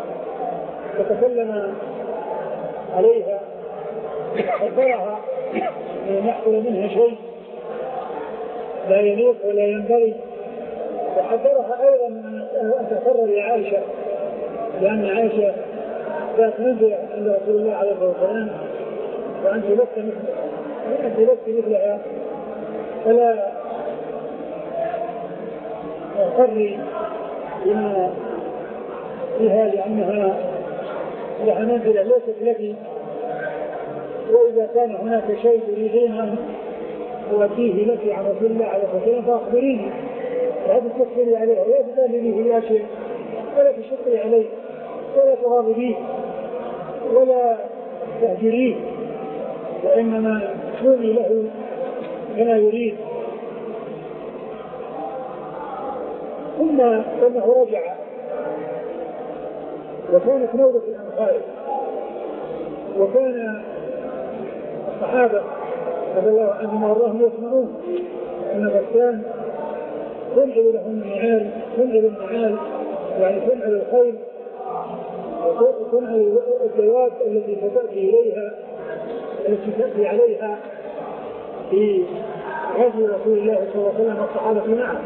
فتكلم عليها حذرها أن يحصل منها شيء لا يليق ولا ينبغي، وحذرها أيضا أن تفر لعائشة لأن عائشة ذات منزلة عند رسول الله عليه الصلاة والسلام وأنت لست مثلها أنت لست مثلها فلا تغتري بما فيها لأنها لها منزلة ليست لك، وإذا كان هناك شيء تريدين أن أوديه لك عن رسول الله عليه الصلاة والسلام فأخبريني ولا تستكبري عليه ولا تدللي في أشياء ولا تشقي عليه ولا تغاضبيه ولا تهجريه، وإنما كوني له كما يريد. ثم انه رجع وكانت نوبة الأنصار وكان الصحابة رضي الله عنهم وارضاهم يسمعون ان غسان تنعل لهم النعال تنعل النعال يعني تنعل الخيل وتنعل الدواب التي ستأتي إليها التي تأتي عليها في غزو رسول الله صلى الله عليه وسلم والصحابة معه.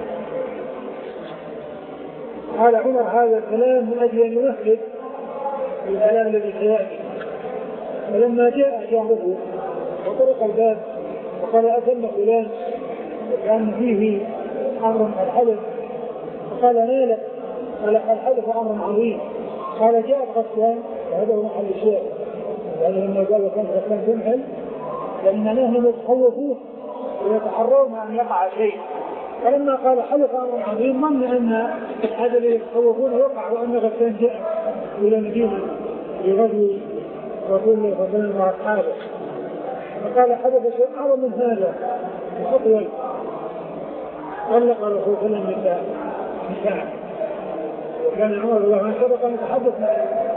قال عمر هذا الكلام من أجل أن يمهد الكلام الذي سيأتي. ولما جاء جاره وطرق الباب وقال أتم فلان كان فيه أمر الحدث فقال نالك قال الحدث أمر عظيم. قال جاء غسان وهذا هو محل الشيء يعني لما قال كان غسان تنحل لأن نحن نتخوفوه ويتحرون أن يقع شيء، فلما قال حدث أمر عظيم ظن أن هذا الذي يتخوفونه وقع وأن غسان جاء إلى مدينة لغزو رسول الله صلى الله عليه وسلم وأصحابه، فقال حدث شيء أعظم من هذا وأطول. طلق الرسول صلى الله عليه وسلم نساء وكان عمر رضي الله عنه سبق أن يتحدث مع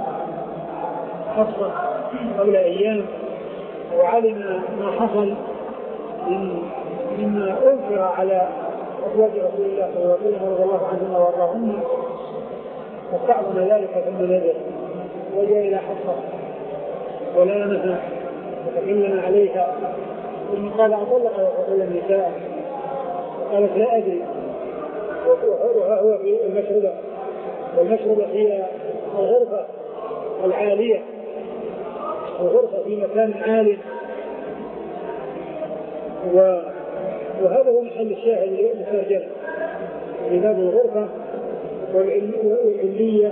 حفصة قبل أيام وعلم ما حصل مما أنكر على أزواج رسول الله صلى الله عليه وسلم رضي الله عنهن وأرضاهن فاستعظم ذلك ثم نزل وجاء إلى حفصة ولامها وتكلم عليها ثم قال أطلق رسول النساء قالت لا أدري وحورها هو في المشربة والمشربة هي الغرفة العالية الغرفة في مكان عالي و... وهذا هو محل الشاهد للترجمة في باب الغرفة والعلية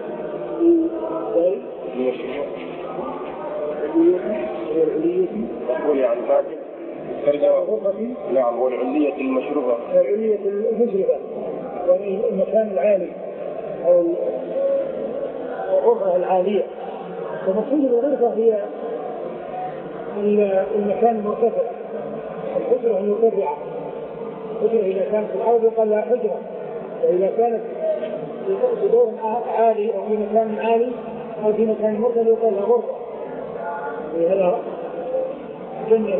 يعني نعم والعلية المشروبة العلية المشربة يعني المكان العالي أو الغرفة العالية. ومقصود الغرفة هي المكان المرتفع الحجرة المرتفعة. الحجرة إذا كانت في الأرض يقال لها حجرة، وإذا كانت في دور عالي أو في مكان عالي أو في مكان مرتفع يقال لها غرفة. هذا جنة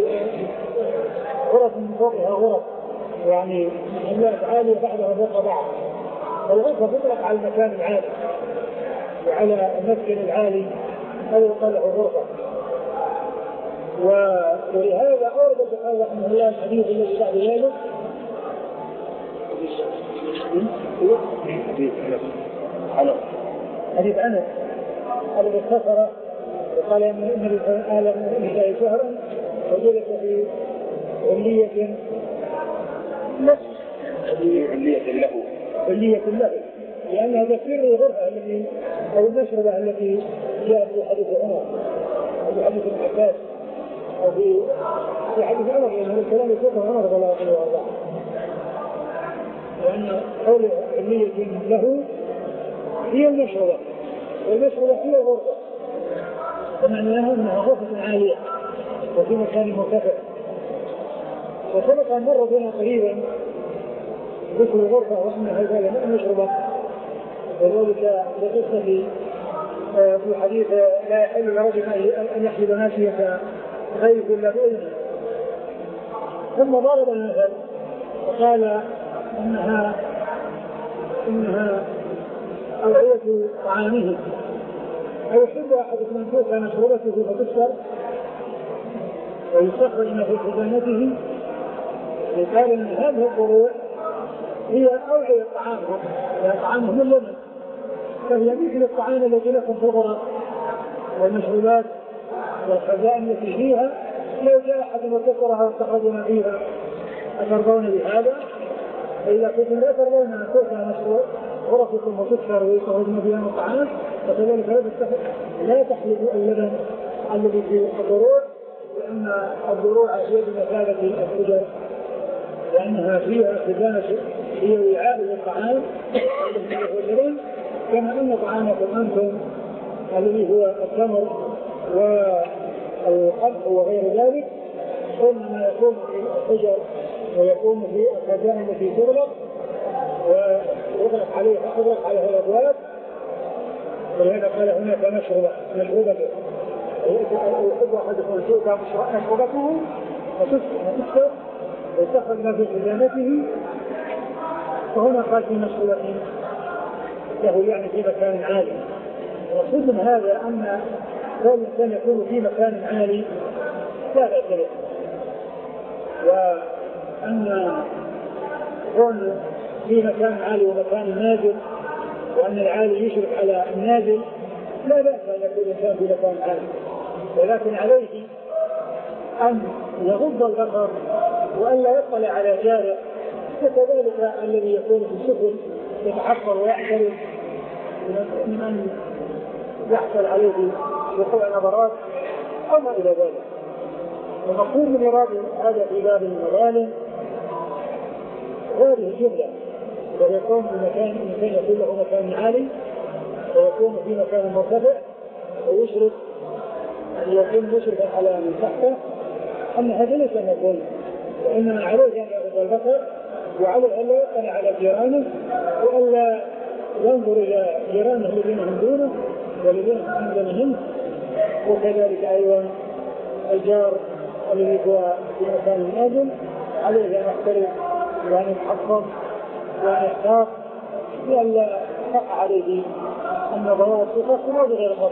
غرف من فوقها غرف يعني محلات عالية بعضها فوق بعض. فالغرفة تطلق على المكان العالي وعلى المسكن العالي هذا يقال له غرفة. ولهذا أورد البخاري رحمه الله الحديث الذي بعد ذلك حديث أنس الذي اختصر وقال ان النبي آل النساء شهرا وجلس في علية له علية له علية له لأنها تفسير الغرفة التي أو المشربة التي جاء في حديث عمر أو في حديث ابن عباس أو في في حديث عمر لأن الكلام يسوقه عمر رضي الله عنه لأن قول علية له هي المشربة والمشربة هي الغرفة ومعناها أنها غرفة عالية وفي مكان مرتفع. وسبق أن مر بنا قريبا ذكر الغرفة وأنها هذا مشربة وذلك لقصة في حديث لا يحل لرجل أن يحلب ناسية غيث إلا بإذنه. ثم ضرب المثل وقال انها انها اوعية طعامهم، أيحب أحدكم أن تؤتى مشروبته فتكسر ويستخرج ما في خزانته؟ قال إن هذه الضروع هي أوعية طعامهم، هي طعامهم اللبن، فهي مثل الطعام الذي لكم في الغرف والمشروبات والخزائن التي فيها، لو جاء أحد وكسرها واستخرج ما فيها أترضون بهذا؟ فإذا كنتم لا ترضون أن تؤتى مشروب غرفكم وتكسر ويستخرج ما فيها من الطعام، فكذلك لا تحلبوا اللبن الذي في الضروع، لأن الضروع هي بمثابة الحجر، لأنها فيها خزانة، هي وعاء للطعام الذي هو اللبن، كما أن طعامكم أنتم الذي هو التمر والقمح وغير ذلك إنما يكون في الحجر ويكون في الخزانة التي تغلق ويغلق عليه يغلق عليها الأبواب. ولهذا قال هناك مشروبة مشروبة يحب أحدكم أن تؤتى مشروبته وتكسر ويستخرج ما في خزانته، فهنا قال في مشروبة له يعني في مكان عالي. المقصود من هذا أن كل الإنسان يكون في مكان عالي لا بأس به، وأن يكون في مكان عالي ومكان نازل، وأن العالي يشرف على النازل لا بأس أن يكون الإنسان في مكان عالي، ولكن عليه أن يغض البصر وأن لا يطلع على جاره، وكذلك الذي يكون في السفل يتحفر ويحترم من أن يحصل عليه وقوع نظرات أو ما إلى ذلك. ومقصود من إراد هذا في باب المظالم هذه الجملة، ويكون في مكان مكان يكون له مكان عالي ويكون في مكان مرتفع ويشرف أن يكون مشرفا على من تحته، أن هذا ليس مقول، وإنما عليه أن يغض البصر وعليه أن لا يطلع على جيرانه وألا ينظر إلى جيرانه الذين هم دونه والذين هم منه، وكذلك أيضا الجار الذي هو في مكان نازل عليه أن يحترم وأن يتحفظ وأن يحتاط لئلا تقع عليه النظرات وتصل بغير الخط.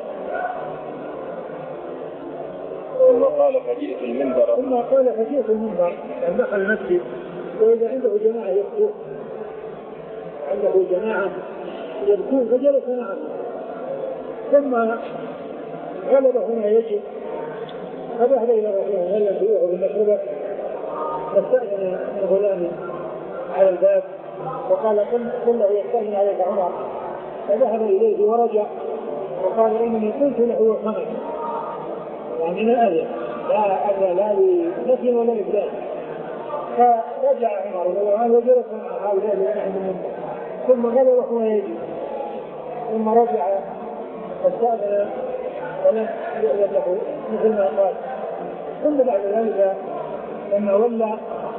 ثم قال فجئت المنبر ثم قال فجئت المنبر يعني دخل المسجد، وإذا عنده جماعة يبكون عنده جماعة يبكون فجلس معهم، ثم غلبه ما يجب فذهب إلى رسوله هل يبيعه بالمشروبة، فاستأذن الغلام على الباب وقال قل له يستأذن عليك عمر، فذهب إليه ورجع وقال إنني قلت له خمس، يعني لا أذن لا أذن لا لنفي ولا إبدال. فرجع عمر وقال وجلس مع هؤلاء الذين ثم غلبه ما يجب، ثم رجع فاستأذن ولم يؤذن له مثل ما قال. ثم بعد ذلك لما ولى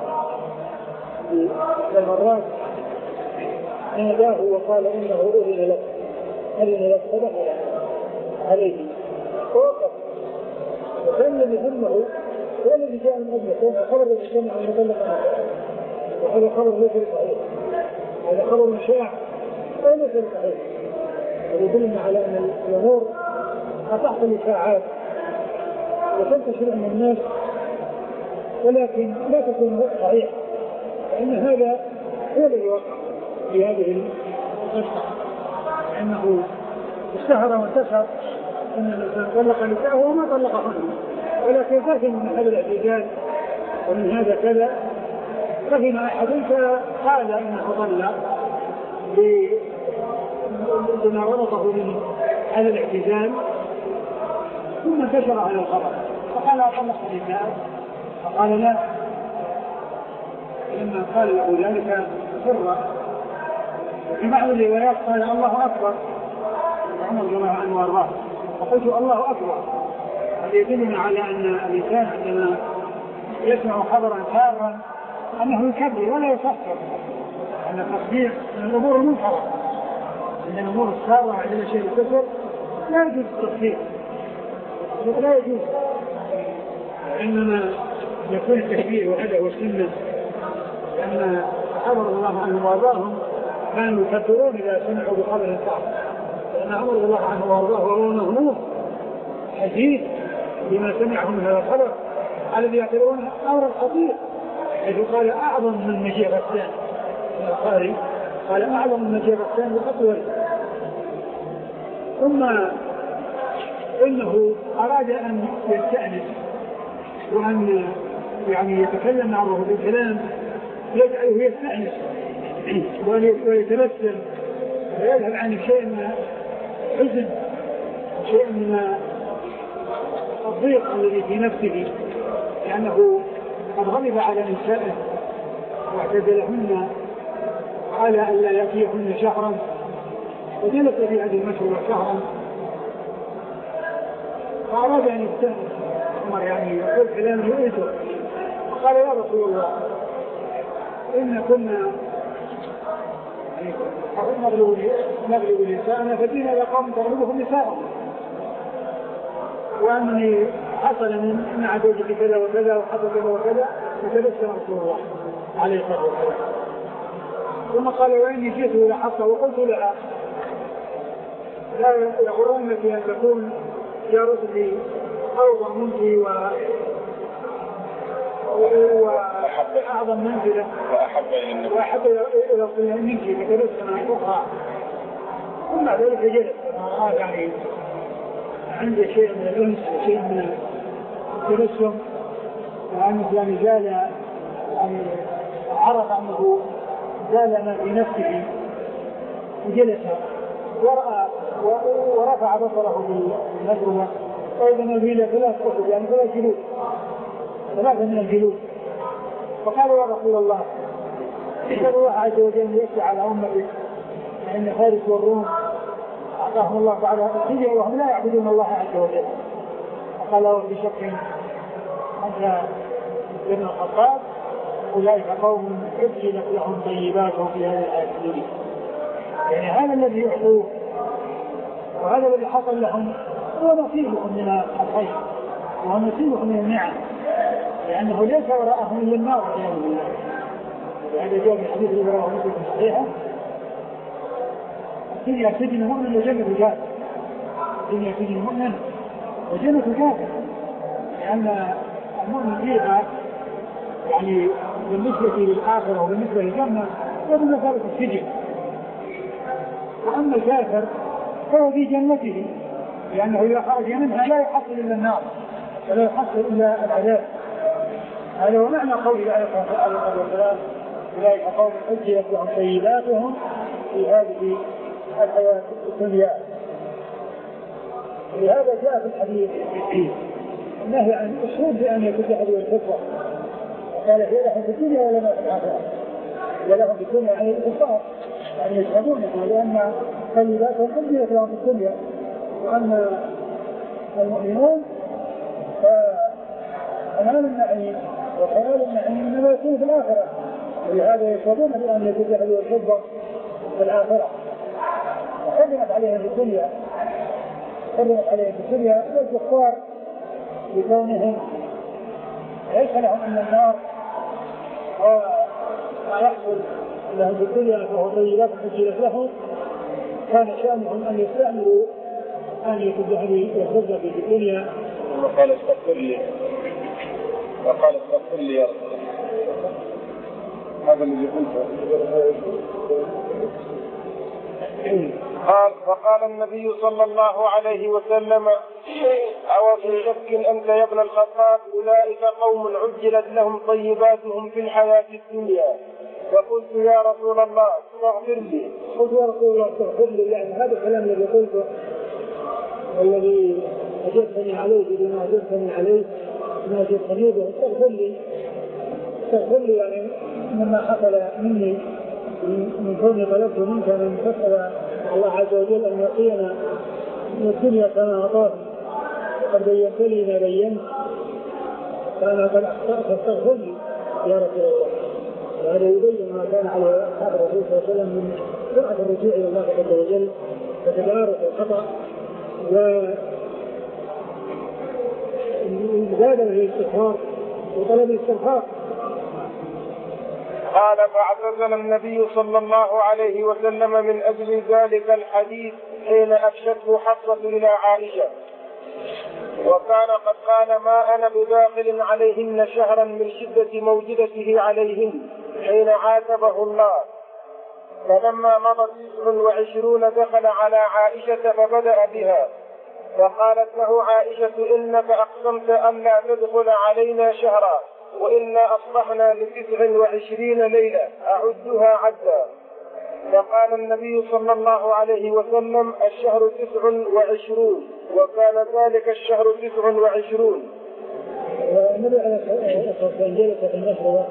المرات ناداه وقال إنه أذن لك أذن لك فدخل عليه ووقف، وكان الذي همه هو الذي جاء من أجله خبر الذي سمع أن يطلق، وهذا خبر ليس صحيح، هذا خبر شائع وليس صحيح، ويدلنا على أن الأمور تحصل ساعات وتنتشر من الناس ولكن لا تكون صحيحة، فإن هذا هو الذي وقع في هذه القصة، أنه اشتهر وانتشر أن الإنسان طلق نساءه وما طلقهن، ولكن فهم من هذا الاعتدال ومن هذا كذا، فهم أحد فقال إنه طلق بما ورطه من هذا الاعتدال، ثم انتشر على الخبر فقال أطلق نساءه، فقال لا، لما قال له ذلك سر. في بعض الروايات قال الله أكبر عمر رضي الله عنه وارضاه، فقلت الله أكبر، هذا يدلنا على أن الإنسان عندما يسمع خبرا سارا أنه يكبر ولا يفكر، أن التصديق من الأمور المنكرة، أن الأمور السارة عندنا شيء الكفر لا يجوز التصديق لا يجوز، إنما يكون التكبير وهذا هو السنة أن الصحابة رضي الله عنهم وأرضاهم كانوا يكبرون إذا سمعوا بخبر صعب، لأن عمر رضي الله عنه وأرضاه وهو مغموم حديث بما سمعه من هذا الخبر الذي يعتبرونه أمرا خطير، حيث قال أعظم من مجيء غسان البخاري، قال أعظم من مجيء غسان وأطول. ثم إنه أراد أن يستأنس وأن يعني يتكلم معه بالكلام يجعله يستأنس ويتبسم ويذهب عن شيء من حزن، شيء من الضيق الذي في نفسه، لأنه قد غضب على نسائه واعتزلهن قال ألا يأتيهن شهرا، وجلس في هذه المشهور شهرا، فأراد أن يستأنس عمر يعني يقول كلام يؤذه، قال يا رسول الله إن كنا نغلب نساءنا فدينا لقوم تغلبهم نساءهم، وأنني حصل من مع زوجتي كذا وكذا وحصل كذا وكذا، فتبسم رسول الله عليه الصلاة والسلام. ثم قال وإني جئت إلى حفصة وقلت لها لا يغرنك أن تكون يا رسلي أوضى منك وأعظم منزلة وأحب إلى الصلاة منك فتبسم أخرى. ثم ذلك جلس رآه يعني عنده شيء من الأنس وشيء من التبسم، وأنه يعني زال يعني عرف أنه زال ما في نفسه، وجلس ورأى ورفع بصره بالنجرمة وإذا نبيل ثلاث أسد يعني ثلاث جلود ثلاثة من الجلود، فقال يا رسول الله إن الله عز وجل يشفع على أمتك فإن فارس والروم أعطاهم الله تعالى الخزي وهم لا يعبدون الله عز وجل. فقال له بشك أنت ابن الخطاب أولئك قوم عجلت لهم طيباتهم في هذه الحياة الدنيا، يعني هذا الذي يحصوه وهذا الذي حصل لهم هو نصيبهم من الخير وهو نصيبهم من النعم، لأنه ليس وراءهم إلا النار والعياذ بالله. وهذا جاء في حديث اللي رواه مسلم في الصحيحة الدنيا سجن مؤمن وجنة كافر، الدنيا سجن مؤمن وجنة كافر، لأن المؤمن فيها يعني بالنسبة للآخرة وبالنسبة للجنة هو بمثابة السجن، وأما الكافر فهو في جنته، لأنه إذا خرج منها لا يحصل إلا النار ولا يحصل إلا العذاب. هذا هو معنى قول عليه الصلاة والسلام أولئك قوم عجلت لهم طيباتهم في هذه الحياة الدنيا. لهذا جاء في الحديث النهي عن الشرب بأن يكون حديث الفطرة، قال هي لهم في الدنيا ولا ما في الآخرة، ولهم في الدنيا عن الكفار يعني يشهدونها، لأن طيباتهم عجلت لهم في الدنيا، وأن المؤمنون فأمام النعيم وخلال النعيم إنما يكون في الآخرة، ولهذا يشهدون بأن يكون حديث الفطرة في الآخرة، وحرمت عليهم في الدنيا حرمت عليهم في الدنيا والكفار بكونهم ليس لهم إلا النار وما يحصل لهم في الدنيا فهو طيبات حجلت لهم، كان شأنهم أن يستعملوا أن يتزهدوا في الدنيا. وقال استغفر لي وقال استغفر لي يا رسول هذا الذي قلته. قال فقال النبي صلى الله عليه وسلم أو في شك أنت يا ابن الخطاب أولئك قوم عجلت لهم طيباتهم في الحياة الدنيا. وقلت يا رسول الله استغفر لي. قلت يا رسول الله استغفر لي، يعني هذا الكلام الذي قلته والذي أجبتني عليه بما أجبتني عليه ما أجبتني به استغفر لي استغفر لي يعني مما حصل مني من كوني طلبت منك أن تسأل الله عز وجل أن يعطينا من الدنيا كما أعطاك، وقد بينت لي ما بينت فأنا قد أخطأت فاستغفر لي يا رسول الله. وهذا يبين ما كان على أصحاب الرسول صلى الله عليه وسلم من سرعة الرجوع إلى الله عز وجل وتدارك الخطأ والمبادرة للاستغفار وطلب الاستغفار. قال فاعتزل النبي صلى الله عليه وسلم من أجل ذلك الحديث حين أفشته حفصة إلى عائشة، وكان قد قال ما أنا بداخل عليهن شهرا من شدة موجدته عليهن حين عاتبه الله. فلما مضى تسع وعشرون دخل على عائشة فبدأ بها، فقالت له عائشة إنك أقسمت أن لا تدخل علينا شهرا، وإنا أصبحنا لتسع وعشرين ليلة أعدها عدا. فقال النبي صلى الله عليه وسلم الشهر تسع وعشرون، وكان ذلك الشهر تسع وعشرون. النبي عليه الصلاة والسلام جلس في المشربة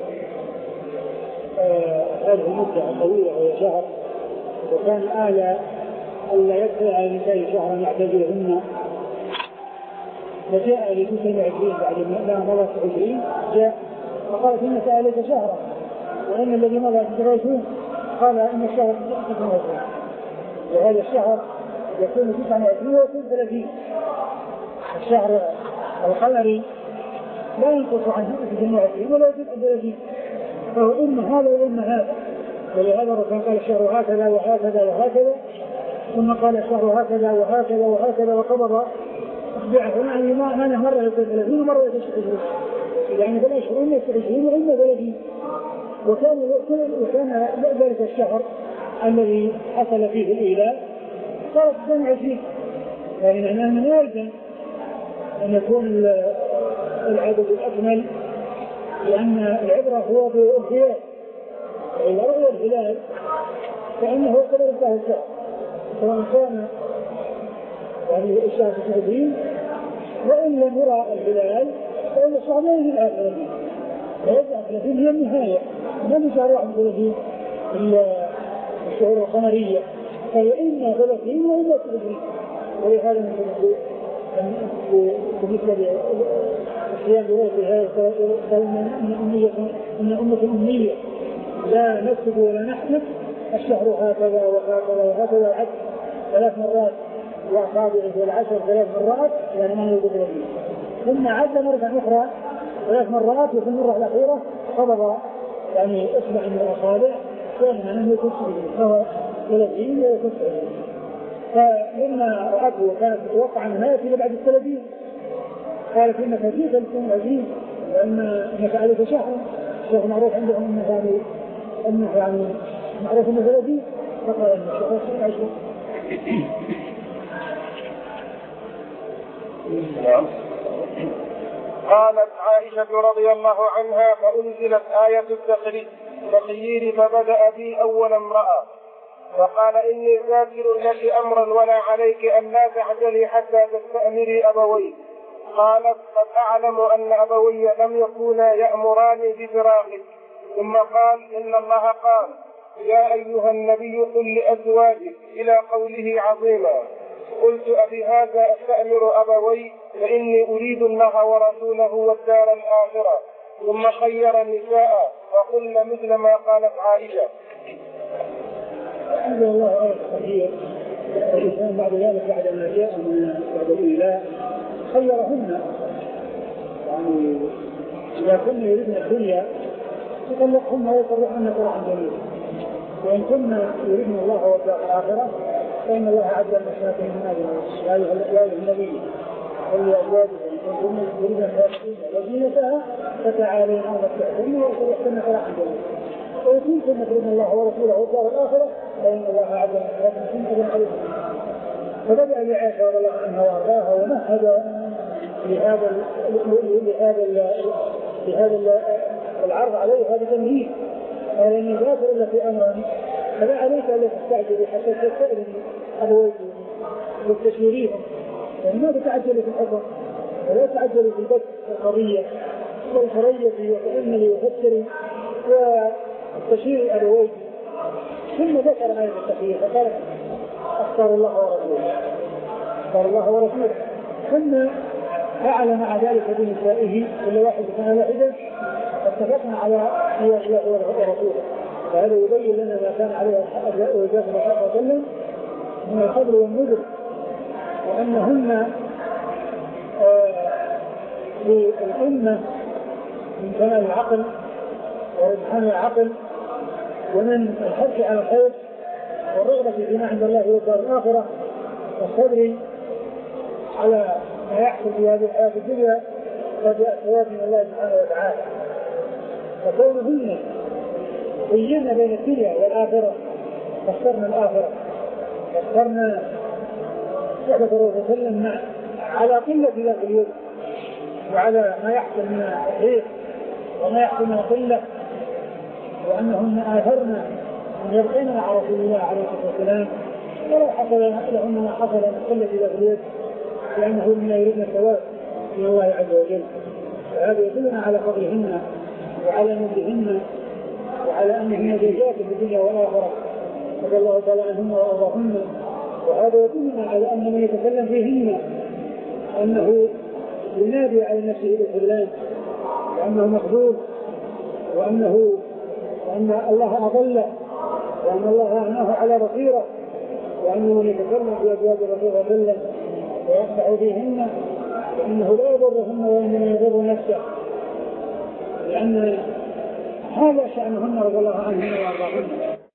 هذه المدة الطويلة وهي شهر، وكان آلة ألا يدخل على النساء شهرا يعتزلهن، فجاء لتسع وعشرين بعد ما مضت عشرين جاء فقالت إنك آليت شهرا، وإن الذي مضى تسع وعشرين قال إن الشهر تسع وعشرين، وهذا الشهر يكون تسع وعشرين ويكون ثلاثين. الشهر القمري لا ينقص عن تسع وعشرين ولا يزيد عن ثلاثين، فهو إما هذا وإما هذا. ولهذا الرسول قال الشهر هكذا وهكذا وهكذا، ثم قال الشهر هكذا وهكذا وهكذا، وقبض أصبعه يعني ما ما مرة يصير ثلاثين ومرة يصير عشرين، يعني بالعشرين يصير عشرين وإما ثلاثين. وكان وكان ذلك الشهر الذي حصل فيه الإيلاء صارت اثنين وعشرين، يعني معناه من يلزم أن يكون العدد الأكمل، لأن العبرة هو بالهلال، إذا رؤي الهلال فإنه قدر الله الشهر، سواء كان يعني الشهر تسع وعشرين وإن لم يرى الهلال فإن الشهر لا يجب على ثلاثين، ويجب ثلاثين هي النهاية، ما من شهر واحد ثلاثين إلا الشهور القمرية، فهي إما ثلاثين وإما ثلاثين. ولهذا نقول بالنسبة للصيام برؤية إن أمة أمية لا نكتب ولا نحسب، الشهر هكذا وهكذا وهكذا وعد ثلاث مرات وأصابعه والعشر ثلاث مرات، يعني ما يوجد له، ثم عد مرة أخرى ثلاث مرات، وفي المرة الأخيرة قبض يعني أصبع من الأصابع، كان أنه يكسر فهو ثلاثين ويكسر. فلما رأته كانت تتوقع أن ما يأتي بعد الثلاثين، قالت إنك فيك لكم عزيز، لأن إنك عليك شهر شهر معروف عندهم أنه يعني أنه يعني معروف أنه ثلاثين، فقال أن الشهر سبع عشر. نعم. قالت عائشة رضي الله عنها فأنزلت آية التخيير فبدأ بي أول امرأة، فقال إني ذاكر لك أمرا ولا عليك أن لا تعجلي حتى تستأمري أبويك. قالت قد أعلم أن أبوي لم يكونا يأمراني بفراقك. ثم قال إن الله قال يا أيها النبي قل لأزواجك إلى قوله عظيما. قلت أبي هذا أستأمر أبوي فإني أريد الله ورسوله والدار الآخرة. ثم خير النساء وقلن مثل ما قالت عائشة. الحمد لله آية التخيير، الإنسان بعد ذلك بعد ما جاء من بعد الإيلاء خيرهن، يعني إذا كنا يريدن الدنيا يطلقهن ويطلقهن طلقا جميلا، وإن كنا يريدن الله والدار الآخرة فإن الله عز وجل من هذه يا أيها النبي قل لأزواجك إن كنتن يريدن الحياة الدنيا وزينتها فتعالين أمتعكن وأطلقهن طلقا جميلا، وإن كنتن تريدن الله ورسوله والدار الآخرة فإن الله عز وجل أجر عليكم. فبدأ بعائشة رضي الله عنها وأرضاها ومهد لهذا لهذا لهذا العرض عليه هذا تمهيد، قال إني ذاكر لك أمرا فلا عليك ألا تستعجل حتى تستأذن أبويك والتشويرين، يعني ما تتعجل في الحكم ولا تتعجل في البث القضية والفرية وتأملي وفكري وتشوير أبويك. ثم ذكر آية التخيير فقال أختار الله ورسوله أختار الله ورسوله، ثم فعل مع ذلك بنسائه كل واحد كان واحدا اتفقنا على سياق الله ورسوله، فهذا يبين لنا ما كان عليه الرسول صلى الله عليه وسلم من الفضل والنذر، وأنهن للأمة من كمال العقل ورجحان العقل ومن الحرص على الخير والرغبة فيما عند الله والدار الآخرة والصبر على ما يحصل في هذه الحياة الدنيا قد الثواب من الله سبحانه وتعالى. فكونهن بينا بين الدنيا والآخرة فاخترنا الآخرة، فاخترنا صحبة الرسول صلى الله عليه وسلم على قلة ذات اليد وعلى ما يحصل من التحريف وما يحصل من القلة، وأنهن آثرنا أن يبقين مع رسول الله عليه الصلاة والسلام ولو حصل لهن ما حصل من قلة ذات اليد، لأنه مما يريدنا الثواب من الله عز وجل. فهذا يدلنا على فضلهن وعلى نبلهن وعلى أنهن زوجات في الدنيا والآخرة رضي الله تعالى عنهن وأرضاهن. وهذا يدلنا على أن من يتكلم فيهن أنه ينادي على نفسه بالخذلان وأنه مخذول وأنه وأن الله أضله وأن الله أعناه على بصيرة، وأنه من يتكلم في أبواب الرسول صلى الله عليه وسلم ويقطع فيهن فإنه لا يضرهن وإنما يضر نفسه، لأن هذا شأنهن رضي الله عنهن وأرضاهن.